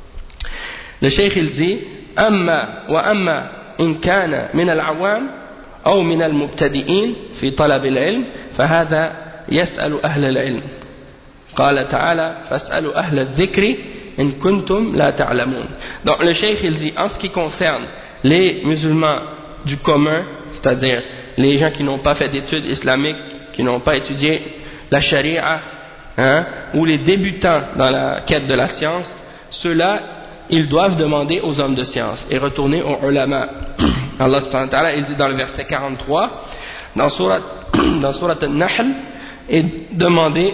Le cheikh il dit amma wa amma إن كان من العوام أو من المبتدئين في طلب العلم فهذا يسأل أهل العلم قال تعالى فاسألوا أهل الذكر إن كنتم لا تعلمون. Donc le cheikh il dit en ce qui concerne les musulmans du commun, c'est-à-dire les gens qui n'ont pas fait d'études islamiques, qui n'ont pas étudié la charia, hein, ou les débutants dans la quête de la science, ceux-là ils doivent demander aux hommes de science et retourner aux ulama. Allah subhanahu wa ta'ala il dit dans le verset quarante-trois dans surat dans surat An-Nahl et demandez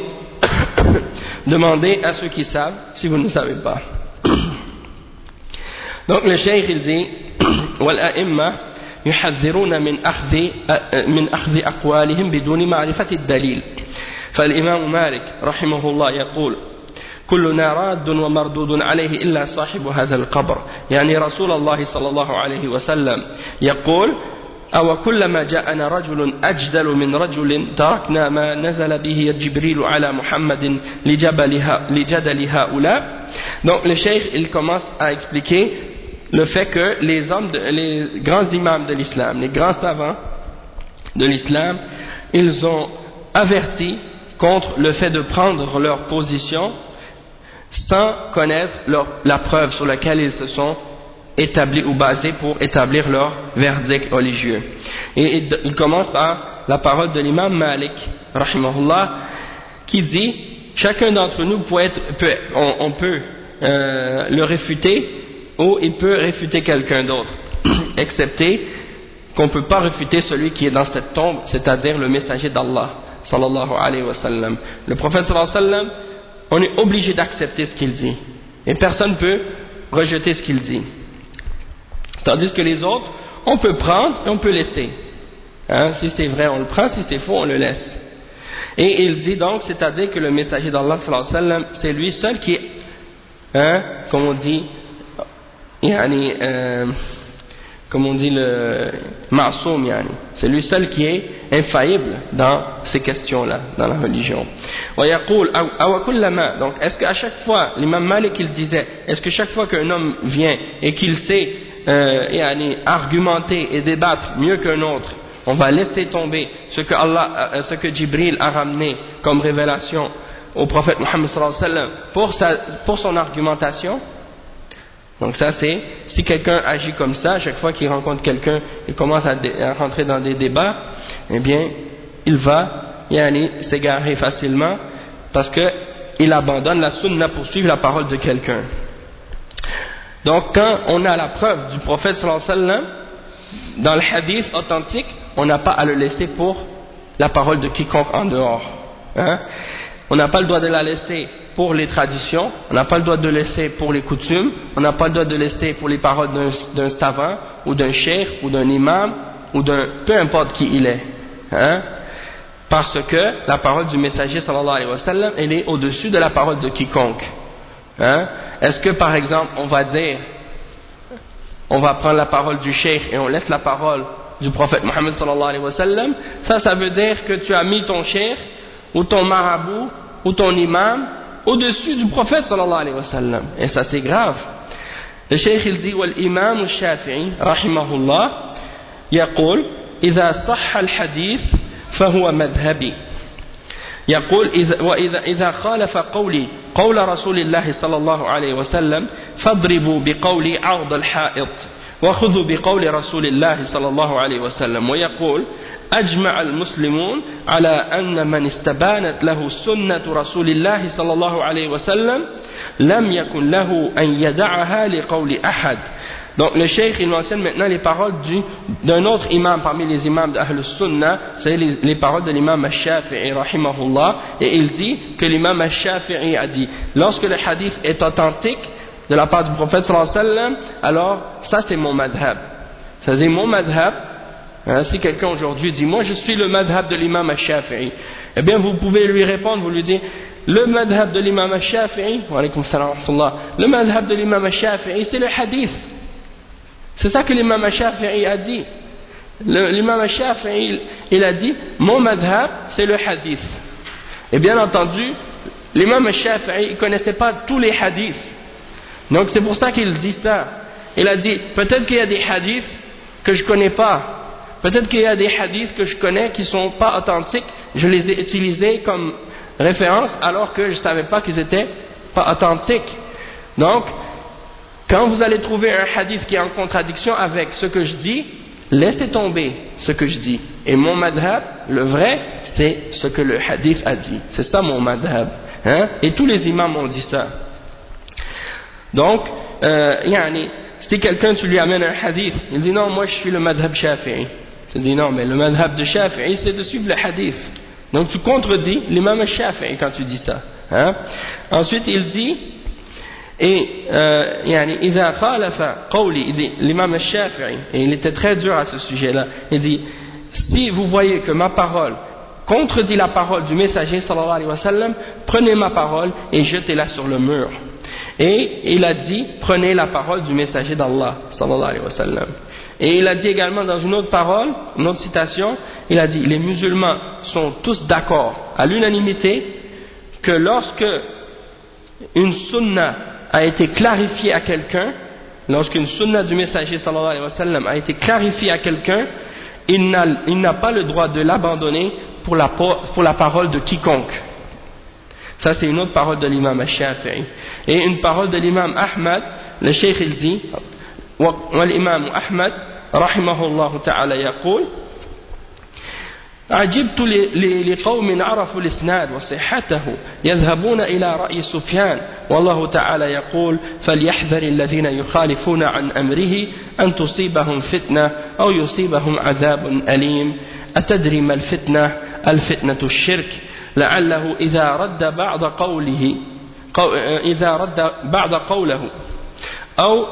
demandez à ceux qui savent si vous ne savez pas. Donc le cheikh il dit wal a'imma yuhadhiruna min akhdhi min akhdhi aqwalihim biduni ma'rifati ad-dalil. فالإمام مالك رحمه الله يقول كلنا راد ومردود عليه إلا صاحب هذا القبر. يعني رسول الله صلى الله عليه وسلم يقول أو كلما جاءنا رجل أجدل من رجل تركنا ما نزل به جبريل على محمد لجدل هؤلاء. Donc le cheikh il commence à expliquer le fait que les hommes de, les grands imams de l'islam, les grands savants de l'islam, ils ont averti contre le fait de prendre leur position sans connaître leur, la preuve sur laquelle ils se sont établis ou basés pour établir leur verdict religieux. Et il, il commence par la parole de l'imam Malik, rahimahullah, qui dit chacun d'entre nous peut être, peut, on, on peut euh, le réfuter ou il peut réfuter quelqu'un d'autre, excepté qu'on ne peut pas réfuter celui qui est dans cette tombe, c'est-à-dire le messager d'Allah, sallallahu alayhi wa sallam. Le prophète sallallahu alayhi wa sallam, on est obligé d'accepter ce qu'il dit et personne ne peut rejeter ce qu'il dit, tandis que les autres on peut prendre et on peut laisser, hein, si c'est vrai on le prend, si c'est faux on le laisse. Et il dit donc, c'est à dire que le messager d'Allah sallallahu alayhi wa sallam, c'est lui seul qui est, hein, comme on dit yani, euh, comme on dit le ma'soum, yani. C'est lui seul qui est infaillible dans ces questions-là, dans la religion. Donc, est-ce qu'à chaque fois, l'imam Malik il disait, est-ce que chaque fois qu'un homme vient et qu'il sait euh, yani, argumenter et débattre mieux qu'un autre, on va laisser tomber ce que Allah, euh, ce que Jibril a ramené comme révélation au prophète Muhammad sallallahu alayhi wa sallam pour, sa, pour son argumentation? Donc ça c'est, si quelqu'un agit comme ça, chaque fois qu'il rencontre quelqu'un, il commence à, à rentrer dans des débats, eh bien, il va yani, s'égarer facilement parce qu'il abandonne la sunna pour suivre la parole de quelqu'un. Donc quand on a la preuve du prophète sallallahu alayhi wa sallam dans le hadith authentique, on n'a pas à le laisser pour la parole de quiconque en dehors, hein? On n'a pas le droit de la laisser pour les traditions, on n'a pas le droit de le laisser pour les coutumes, on n'a pas le droit de le laisser pour les paroles d'un, d'un savant ou d'un cheikh ou d'un imam ou d'un, peu importe qui il est, hein? Parce que la parole du messager sallallahu alayhi wa sallam, elle est au-dessus de la parole de quiconque, hein? Est-ce que par exemple on va dire, on va prendre la parole du cheikh et on laisse la parole du prophète Mohammed sallallahu alayhi wa sallam? Ça, ça veut dire que tu as mis ton cheikh ou ton marabout ou ton imam au-dessus du prophète sallallahu alayhi wa sallam, et ça c'est grave. Le cheikh il dit والإمام الشافعي رحمه الله يقول إذا صح الحديث فهو مذهبي. يقول إذا وإذا إذا خالف قولي قول رسول الله صلى الله عليه وسلم فاضربوا بقولي عرض الحائط وخذوا بقول رسول الله صلى الله عليه وسلم. ويقول أجمع المسلمون على أن من استبانت له سنة رسول الله صلى الله عليه وسلم لم يكن له أن يدعها لقول أحد. Donc le cheikh il mentionne maintenant les paroles du, d'un autre imam parmi les imams d'Ahl Sunnah, c'est les, les paroles de l'imam Al-Shafi'i rahimahullah, et il dit que l'imam Al-Shafi'i a dit lorsque le hadith est authentique de la part du prophète sallallahu alayhi wa sallam, alors ça c'est mon madhab. Ça c'est mon madhab. Hein, si quelqu'un aujourd'hui dit moi je suis le madhab de l'imam Al-Shafi'i, eh bien vous pouvez lui répondre, vous lui dites le madhab de l'imam Al-Shafi'i, wa alaykum salam wa rahmatullah, le madhab de l'imam Al-Shafi'i c'est le hadith. C'est ça que l'imam Al-Shafi'i a dit. Le, l'imam Al-Shafi'i il a dit mon madhab c'est le hadith. Et bien entendu l'imam Al-Shafi'i il connaissait pas tous les hadiths. Donc c'est pour ça qu'il dit ça. Il a dit peut-être qu'il y a des hadiths que je connais pas, peut-être qu'il y a des hadiths que je connais qui sont pas authentiques, je les ai utilisés comme référence alors que je savais pas qu'ils étaient pas authentiques. Donc quand vous allez trouver un hadith qui est en contradiction avec ce que je dis, laissez tomber ce que je dis. Et mon madhab, le vrai, c'est ce que le hadith a dit. C'est ça mon madhab, hein? Et tous les imams ont dit ça. Donc, euh, yani, si quelqu'un tu lui amènes un hadith, il dit non, moi je suis le madhab Shafi'i. Tu dis non, mais le madhab de Shafi'i c'est de suivre le hadith. Donc tu contredis l'imam Shafi'i quand tu dis ça, hein? Ensuite il dit et euh, yani, إذا خالف قولي, il dit l'imam Shafi'i, et il était très dur à ce sujet-là, il dit si vous voyez que ma parole contredit la parole du messager sallallahu alayhi wa sallam, prenez ma parole et jetez-la sur le mur. Et il a dit prenez la parole du messager d'Allah sallallahu alayhi wa sallam. Et il a dit également dans une autre parole, une autre citation, il a dit les musulmans sont tous d'accord à l'unanimité que lorsque une sunna a été clarifiée à quelqu'un, lorsqu'une sunna du messager sallallahu alayhi wa sallam a été clarifiée à quelqu'un, il n'a, il n'a pas le droit de l'abandonner pour la, pour la parole de quiconque. Ça c'est une autre parole de l'imam Al-Shafi'i. Et une parole de l'imam Ahmad, le cheikh il dit والإمام أحمد رحمه الله تعالى يقول عجبت لقوم عرفوا الإسناد وصحته يذهبون إلى رأي سفيان والله تعالى يقول فليحذر الذين يخالفون عن أمره أن تصيبهم فتنة أو يصيبهم عذاب أليم أتدري ما الفتنة؟ الفتنة الشرك لعله إذا رد بعض قوله إذا رد بعض قوله أو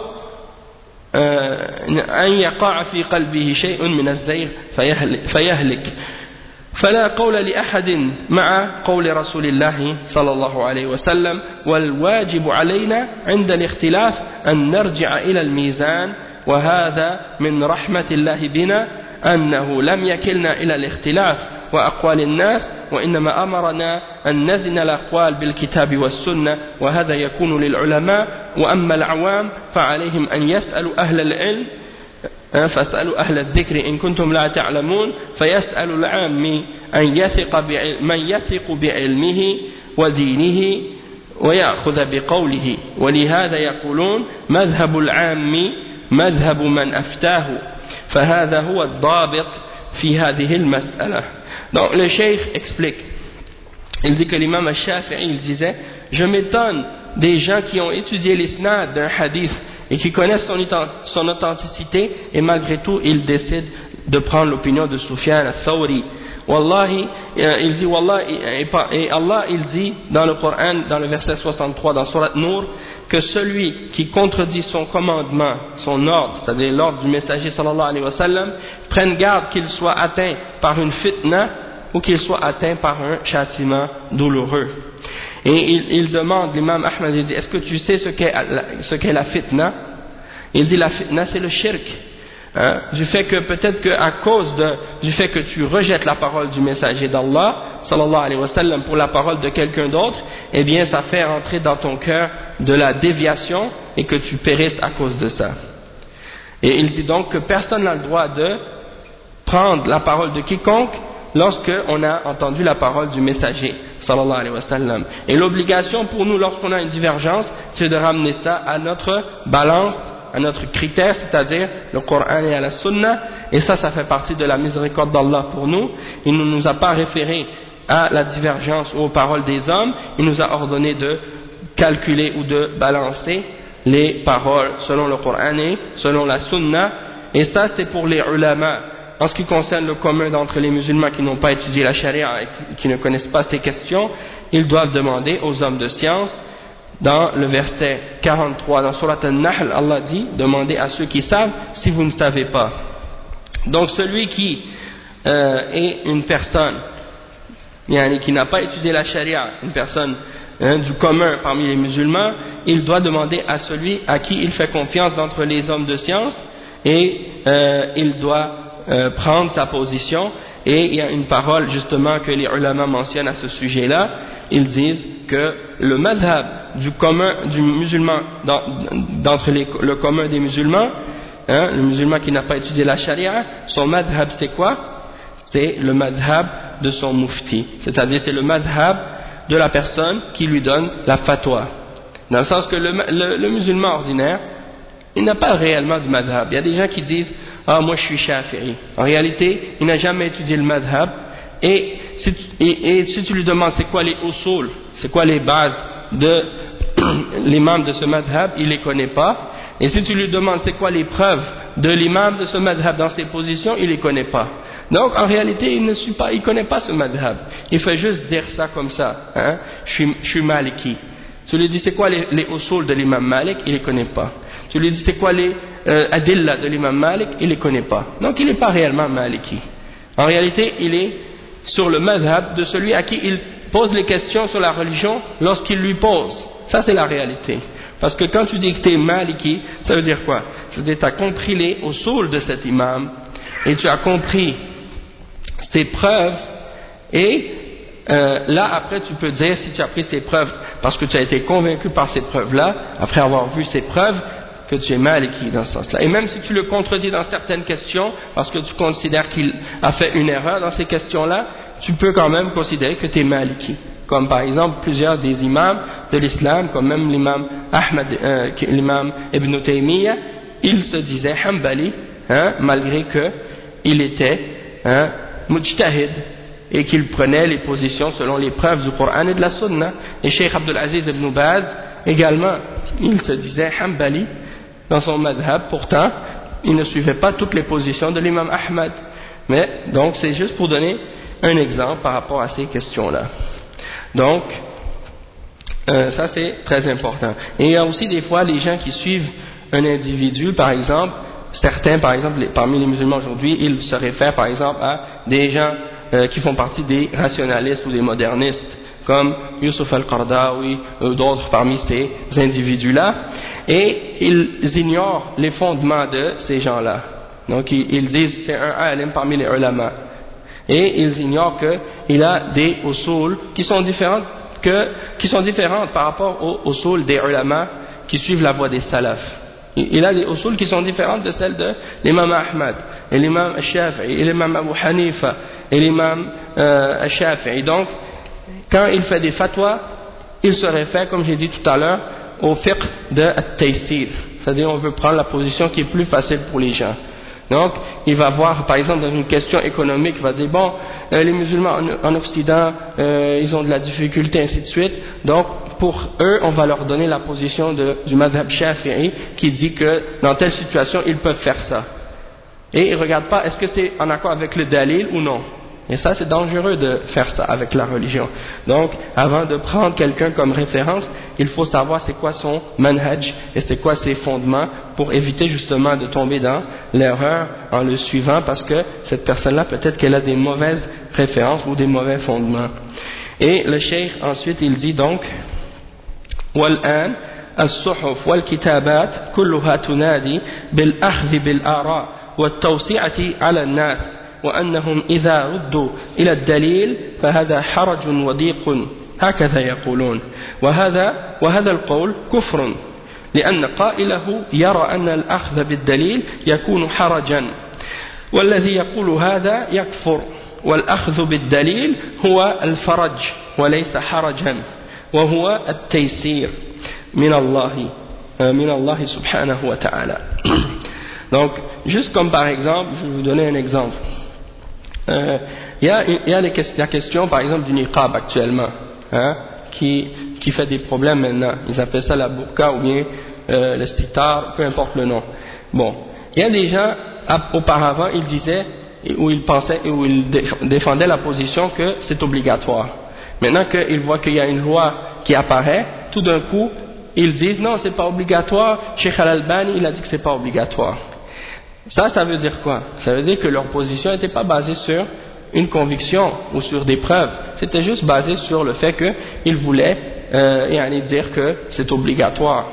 أن يقع في قلبه شيء من الزيغ فيهلك فلا قول لأحد مع قول رسول الله صلى الله عليه وسلم والواجب علينا عند الاختلاف أن نرجع إلى الميزان وهذا من رحمة الله بنا أنه لم يكلنا إلى الاختلاف وأقوال الناس وإنما أمرنا أن نزن الأقوال بالكتاب والسنة وهذا يكون للعلماء وأما العوام فعليهم أن يسألوا أهل العلم فاسألوا أهل الذكر إن كنتم لا تعلمون فيسأل العام أن يثق من يثق بعلمه ودينه ويأخذ بقوله ولهذا يقولون مذهب العام مذهب من أفتاه فهذا هو الضابط في هذه المسألة. Donc le cheikh explique, il dit que l'imam Al-Shafi'i il disait je m'étonne des gens qui ont étudié l'isnad d'un hadith et qui connaissent son, son authenticité, et malgré tout il décide de prendre l'opinion de Sufyan al-Thawri. Wallahi, il dit Wallahi, et Allah il dit dans le Coran, dans le verset soixante-trois, dans Surat Nour, que celui qui contredit son commandement, son ordre, c'est-à-dire l'ordre du messager sallallahu alayhi wa sallam, prenne garde qu'il soit atteint par une fitna ou qu'il soit atteint par un châtiment douloureux. Et il, il demande, l'imam Ahmad, il dit, est-ce que tu sais ce qu'est, ce qu'est la fitna? Il dit, la fitna c'est le shirk. Hein, du fait que peut-être qu'à cause de, du fait que tu rejettes la parole du messager d'Allah sallallahu alayhi wa sallam pour la parole de quelqu'un d'autre, eh bien ça fait rentrer dans ton cœur de la déviation et que tu périsses à cause de ça. Et il dit donc que personne n'a le droit de prendre la parole de quiconque lorsque on a entendu la parole du messager sallallahu alayhi wa sallam. Et l'obligation pour nous lorsqu'on a une divergence, c'est de ramener ça à notre balance, à notre critère, c'est-à-dire le Coran et à la Sunna, et ça, ça fait partie de la miséricorde d'Allah pour nous. Il ne nous a pas référé à la divergence ou aux paroles des hommes, il nous a ordonné de calculer ou de balancer les paroles selon le Coran et selon la Sunna, et ça c'est pour les ulama. En ce qui concerne le commun d'entre les musulmans qui n'ont pas étudié la charia et qui ne connaissent pas ces questions, ils doivent demander aux hommes de science. Dans le verset quarante-trois, dans Surat An-Nahl, Allah dit, demandez à ceux qui savent si vous ne savez pas. Donc celui qui euh, est une personne yani, qui n'a pas étudié la charia, une personne hein, du commun parmi les musulmans, il doit demander à celui à qui il fait confiance d'entre les hommes de science, et euh, il doit euh, prendre sa position. Et il y a une parole justement que les ulama mentionnent à ce sujet-là. Ils disent que le madhab du commun du musulman, d'entre les, le commun des musulmans, hein, le musulman qui n'a pas étudié la charia, son madhab c'est quoi? C'est le madhab de son mufti, c'est-à-dire c'est le madhab de la personne qui lui donne la fatwa. Dans le sens que le, le, le musulman ordinaire, il n'a pas réellement de madhab. Il y a des gens qui disent ah moi je suis shafi'i. En réalité, il n'a jamais étudié le madhab. Et si, tu, et, et si tu lui demandes c'est quoi les usul, c'est quoi les bases de l'imam de ce madhab, il les connaît pas. Et si tu lui demandes c'est quoi les preuves de l'imam de ce madhab dans ses positions, il les connaît pas. Donc en réalité, il ne suit pas, il connaît pas ce madhab. Il fait juste dire ça comme ça. Hein? Je suis, je suis maliki. Tu lui dis c'est quoi les, les usul de l'imam Malik, il les connaît pas. Tu lui dis c'est quoi les euh, adilla de l'imam Malik, il les connaît pas. Donc il n'est pas réellement maliki. En réalité, il est sur le madhab de celui à qui il pose les questions sur la religion lorsqu'il lui pose. Ça c'est la réalité. Parce que quand tu dis que tu es maliki, ça veut dire quoi? Ça veut dire que tu as compris les usul de cet imam et tu as compris ses preuves, et euh, là après tu peux dire si tu as pris ces preuves parce que tu as été convaincu par ces preuves là, après avoir vu ces preuves, que tu es maliki dans ce sens-là. Et même si tu le contredis dans certaines questions parce que tu considères qu'il a fait une erreur dans ces questions-là, tu peux quand même considérer que tu es maliki. Comme par exemple plusieurs des imams de l'islam, comme même l'imam Ahmad, euh, l'imam Ibn Taymiyyah, il se disait Hanbali, hein, malgré qu'il était hein, mujtahid et qu'il prenait les positions selon les preuves du Coran et de la Sunna. Et Cheikh Abdul Aziz Ibn Baz également, il se disait Hanbali dans son madhab, pourtant il ne suivait pas toutes les positions de l'imam Ahmad. Mais donc c'est juste pour donner un exemple par rapport à ces questions-là. Donc euh, ça c'est très important. Et il y a aussi des fois les gens qui suivent un individu, par exemple, certains par exemple les, parmi les musulmans aujourd'hui, ils se réfèrent par exemple à des gens euh, qui font partie des rationalistes ou des modernistes, comme Yusuf al-Qardawi ou d'autres parmi ces individus-là, et ils ignorent les fondements de ces gens-là. Donc ils, ils disent c'est un alim parmi les ulama, et ils ignorent qu'il a des usul qui sont différentes que, qui sont différentes par rapport aux usul des ulama qui suivent la voie des salafs. Il a des usul qui sont différentes de celles de l'imam Ahmad, et l'imam Shafi'i, et l'imam Abu Hanifa, et l'imam euh, Shafi'i. Donc, quand il fait des fatwas, il se réfère, comme j'ai dit tout à l'heure, au fiqh de at-taysir. C'est-à-dire, on veut prendre la position qui est plus facile pour les gens. Donc, il va voir, par exemple, dans une question économique, il va dire, bon, euh, les musulmans en, en Occident, euh, ils ont de la difficulté, ainsi de suite. Donc, pour eux, on va leur donner la position de, du madhab shafi'i qui dit que dans telle situation, ils peuvent faire ça. Et ils ne regardent pas, est-ce que c'est en accord avec le dalil ou non. Et ça, c'est dangereux de faire ça avec la religion. Donc, avant de prendre quelqu'un comme référence, il faut savoir c'est quoi son manhaj et c'est quoi ses fondements pour éviter justement de tomber dans l'erreur en le suivant, parce que cette personne-là, peut-être qu'elle a des mauvaises références ou des mauvais fondements. Et le cheikh, ensuite, il dit donc, وَالْآنَ الصُّحُفُ وَالْكِتَابَاتِ كُلُّهَا تُنَادِي بِالْأَخْذِ بِالْآرَاءِ وَالتَّوْسِعَةِ عَلَى النَّاسِ وأنهم إذا ردوا إلى الدليل فهذا حرج وضيق هكذا يقولون وهذا وهذا القول كفر لأن قائله يرى أن الأخذ بالدليل يكون حرجا والذي يقول هذا يكفر والأخذ بالدليل هو الفرج وليس حرجا وهو التيسير من الله من الله سبحانه وتعالى. Donc, juste comme par exemple, je vais vous donner un exemple. Il euh, y a, y a les, la question par exemple du niqab actuellement, hein, qui, qui fait des problèmes maintenant. Ils appellent ça la burqa ou bien euh, le sitar, peu importe le nom. Bon, il y a des gens, auparavant, ils disaient, ou ils pensaient, ou ils défendaient la position que c'est obligatoire. Maintenant qu'ils voient qu'il y a une loi qui apparaît, tout d'un coup, ils disent non, c'est pas obligatoire. Cheikh Al-Albani, il a dit que c'est pas obligatoire. Ça, ça veut dire quoi? Ça veut dire que leur position n'était pas basée sur une conviction ou sur des preuves. C'était juste basé sur le fait qu'ils voulaient euh, dire que c'est obligatoire.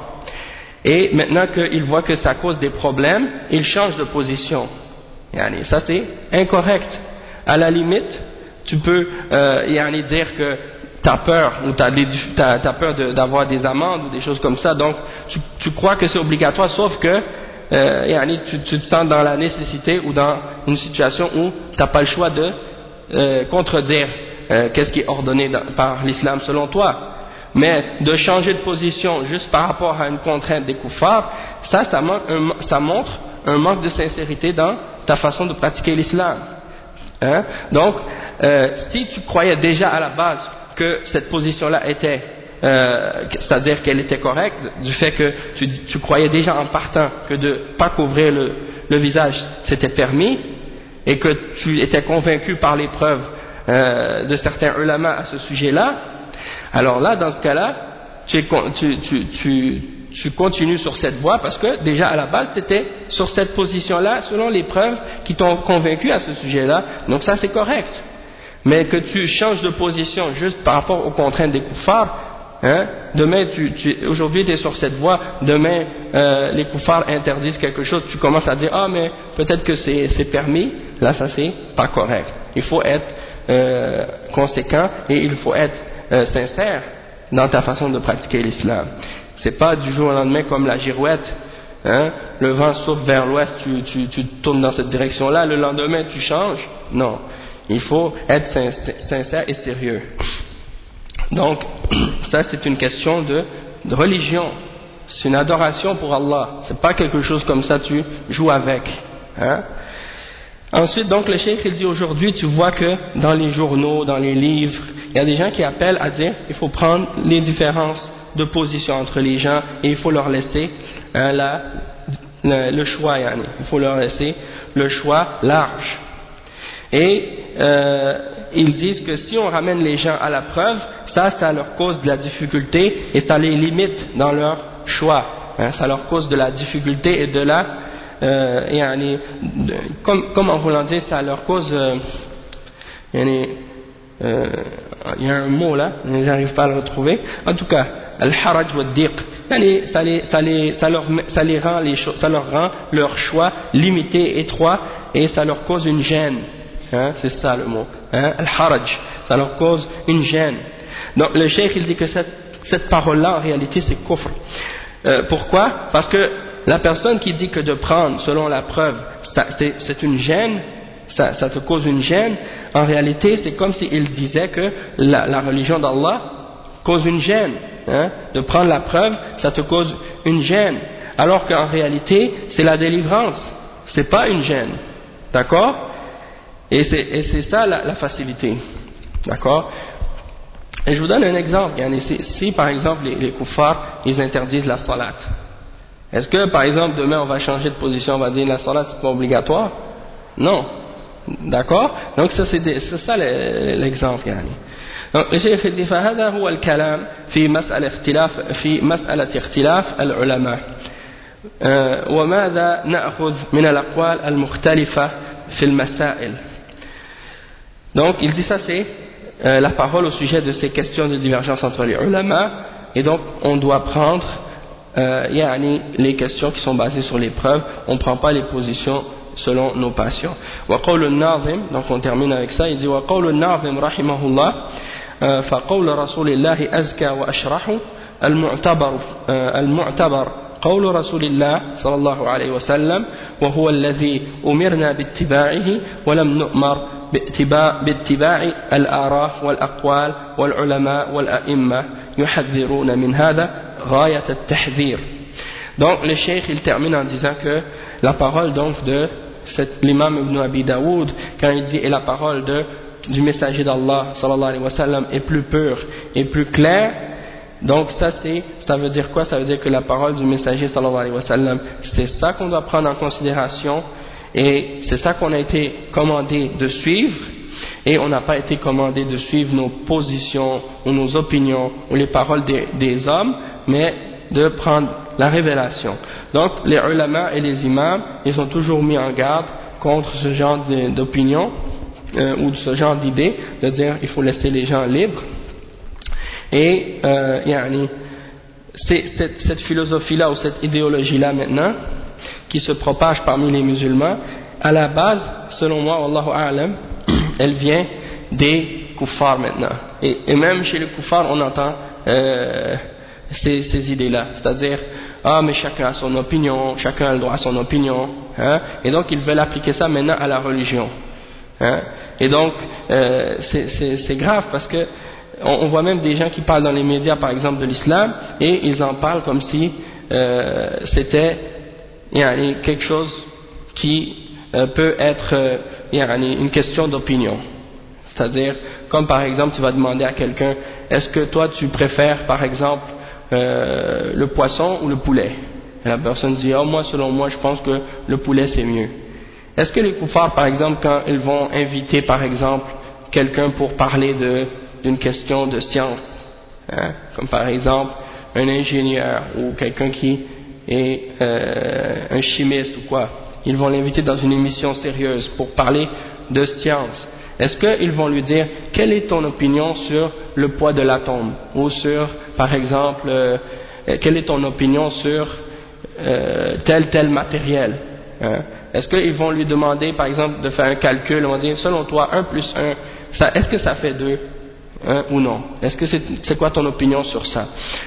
Et maintenant qu'ils voient que ça cause des problèmes, ils changent de position. Yani, ça, c'est incorrect. À la limite, tu peux euh, dire que tu as peur ou tu as peur d'avoir des amendes ou des choses comme ça. Donc, tu, tu crois que c'est obligatoire, sauf que Euh, tu, tu te sens dans la nécessité ou dans une situation où tu n'as pas le choix de euh, contredire euh, qu'est-ce qui est ordonné dans, par l'islam selon toi. Mais de changer de position juste par rapport à une contrainte des koufars, ça, ça, un, ça montre un manque de sincérité dans ta façon de pratiquer l'islam. Hein? Donc, euh, si tu croyais déjà à la base que cette position-là était Euh, c'est-à-dire qu'elle était correcte, du fait que tu, tu croyais déjà en partant que de ne pas couvrir le, le visage c'était permis, et que tu étais convaincu par les preuves euh, de certains ulama à ce sujet-là, alors là, dans ce cas-là, tu, tu, tu, tu, tu continues sur cette voie, parce que déjà à la base, tu étais sur cette position-là, selon les preuves qui t'ont convaincu à ce sujet-là, donc ça c'est correct. Mais que tu changes de position juste par rapport aux contraintes des koufars, hein, demain, tu, tu, aujourd'hui tu es sur cette voie, demain euh, les koufars interdisent quelque chose, tu commences à dire ah mais peut-être que c'est permis, là ça c'est pas correct. Il faut être euh, conséquent et il faut être euh, sincère dans ta façon de pratiquer l'islam. C'est pas du jour au lendemain comme la girouette, hein, le vent souffle vers l'ouest, tu, tu, tu tournes dans cette direction-là, le lendemain tu changes. Non, il faut être sincère et sérieux. Donc, ça c'est une question de, de religion, c'est une adoration pour Allah, c'est pas quelque chose comme ça tu joues avec. Hein? Ensuite, donc le cheikh il dit aujourd'hui, tu vois que dans les journaux, dans les livres, il y a des gens qui appellent à dire il faut prendre les différences de position entre les gens et il faut leur laisser hein, la, le, le choix, yani. Il faut leur laisser le choix large. Et euh, ils disent que si on ramène les gens à la preuve, ça, ça leur cause de la difficulté et ça les limite dans leur choix. Hein, ça leur cause de la difficulté et de la, euh, yani, de, comme, comme en voulant dire, ça leur cause, euh, yani, euh, il y a un mot là, mais j'arrive pas à le retrouver. En tout cas, al-haraj wa diq, ça les, ça les, ça leur, ça les rend les, ça leur rend leur choix limité, étroit, et ça leur cause une gêne. Hein, c'est ça le mot. Hein, al-haraj, ça leur cause une gêne. Donc le cheikh il dit que cette, cette parole-là en réalité c'est kufr. Euh, pourquoi? Parce que la personne qui dit que de prendre selon la preuve c'est une gêne, ça, ça te cause une gêne, en réalité c'est comme s'il disait que la, la religion d'Allah cause une gêne. Hein? De prendre la preuve ça te cause une gêne, alors qu'en réalité c'est la délivrance, c'est pas une gêne, d'accord? Et c'est, et c'est ça la, la facilité, d'accord? Et je vous donne un exemple. Si, si par exemple les, les kuffars, ils interdisent la salat, est-ce que par exemple demain on va changer de position, on va dire la salat c'est pas obligatoire? Non, d'accord? Donc ça c'est, c'est ça l'exemple. يعني. Donc le cheikh dit فهذا هو الكلام في مسألة اختلاف في مسألة اختلاف العلماء وماذا نأخذ من الأقوال المختلفة في المسائل. Donc il dit ça c'est euh, la parole au sujet de ces questions de divergence entre les ulama, et donc on doit prendre euh, yani, les questions qui sont basées sur les preuves, on ne prend pas les positions selon nos passions. وقول الناظم, donc on termine avec ça, il dit وقول الناظم رحمه الله فقول رسول الله أزكى وأشرح المعتبر المعتبر قول رسول الله صلى الله عليه وسلم وهو الذي أمرنا باتباعه ولم نؤمر باتباع, باتباع الآراء والأقوال والعلماء والأئمة يحذرون من هذا غاية التحذير. Donc le cheikh il termine en disant que la parole donc de cet, l'imam Ibn Abi Daoud, quand il dit et la parole de, du messager d'Allah sallallahu alayhi wa sallam est plus pure et plus claire, donc ça c'est, ça veut dire quoi? Ça veut dire que la parole du messager sallallahu alayhi wa sallam, c'est ça qu'on doit prendre en considération, et c'est ça qu'on a été commandé de suivre, et on n'a pas été commandé de suivre nos positions ou nos opinions ou les paroles des, des hommes, mais de prendre la révélation. Donc les ulama et les imams, ils ont toujours mis en garde contre ce genre d'opinion euh, ou ce genre d'idée, de dire il faut laisser les gens libres. Et euh, yani, c'est cette, cette philosophie-là ou cette idéologie-là maintenant qui se propage parmi les musulmans, à la base, selon moi, Wallahu a'lam, elle vient des kuffars maintenant. Et, et même chez les kuffars, on entend euh, ces, ces idées-là, c'est-à-dire ah mais chacun a son opinion, chacun a le droit à son opinion, hein? Et donc ils veulent appliquer ça maintenant à la religion, hein? Et donc euh, c'est grave parce que on, on voit même des gens qui parlent dans les médias par exemple de l'islam, et ils en parlent comme si euh, c'était yani, quelque chose qui euh, peut être euh, yani, une question d'opinion. C'est-à-dire, comme par exemple tu vas demander à quelqu'un, est-ce que toi tu préfères par exemple Euh, le poisson ou le poulet? Et la personne dit, oh moi selon moi je pense que le poulet c'est mieux. Est-ce que les kuffars par exemple quand ils vont inviter par exemple quelqu'un pour parler d'une question de science, hein, comme par exemple un ingénieur ou quelqu'un qui est euh, un chimiste ou quoi, ils vont l'inviter dans une émission sérieuse pour parler de science, est-ce qu'ils vont lui dire quelle est ton opinion sur le poids de l'atome, ou sur par exemple euh, quelle est ton opinion sur euh, tel tel matériel, hein? Est-ce qu'ils vont lui demander par exemple de faire un calcul, ils vont dire selon toi un plus un, est-ce que ça fait deux, hein, ou non? Est-ce que c'est c'est quoi ton opinion sur ça?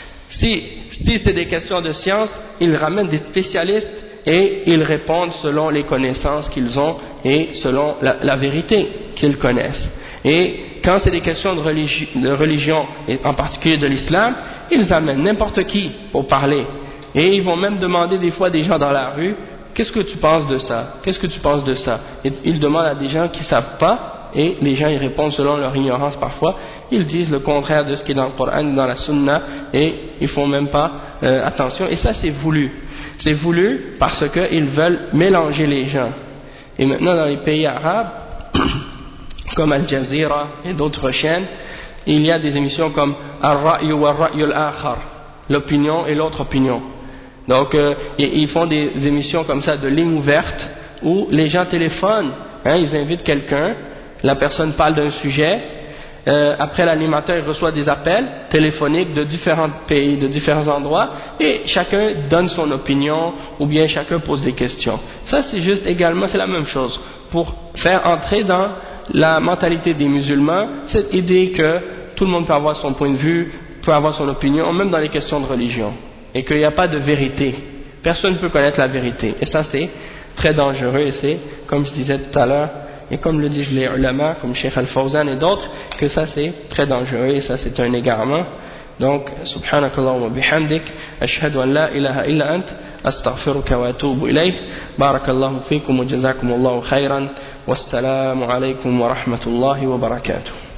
Si, si c'est des questions de science, ils ramènent des spécialistes et ils répondent selon les connaissances qu'ils ont et selon la, la vérité qu'ils connaissent. Et quand c'est des questions de, religi de religion, et en particulier de l'islam, ils amènent n'importe qui pour parler. Et ils vont même demander des fois des gens dans la rue, qu'est-ce que tu penses de ça? Qu'est-ce que tu penses de ça? Et ils demandent à des gens qui ne savent pas, et les gens ils répondent selon leur ignorance parfois, ils disent le contraire de ce qui est dans le Coran, dans la Sunna, et ils font même pas euh, attention, et ça c'est voulu. C'est voulu parce qu'ils veulent mélanger les gens. Et maintenant dans les pays arabes, comme Al Jazeera et d'autres chaînes, il y a des émissions comme Ar-Ra'yu wa Ar-Ra'yu al-Akhar, l'opinion et l'autre opinion. Donc euh, ils font des émissions comme ça de ligne ouverte où les gens téléphonent, hein, ils invitent quelqu'un, la personne parle d'un sujet, euh, après l'animateur il reçoit des appels téléphoniques de différents pays, de différents endroits, et chacun donne son opinion ou bien chacun pose des questions. Ça c'est juste également, c'est la même chose, pour faire entrer dans la mentalité des musulmans cette idée que tout le monde peut avoir son point de vue, peut avoir son opinion, même dans les questions de religion, et qu'il n'y a pas de vérité, personne ne peut connaître la vérité, et ça c'est très dangereux, et c'est comme je disais tout à l'heure, et comme le disent les ulama comme Cheikh Al-Fawzan et d'autres, que ça c'est très dangereux, et ça c'est un égarement, Donc, subhanakallahumma bihamdik, ashhadu an la ilaha illa ant, astaghfiruka wa atubu ilayh. Barakallahu fikum wa jazakumullahu khayran. Wassalamu alaykum wa rahmatullahi wa barakatuh.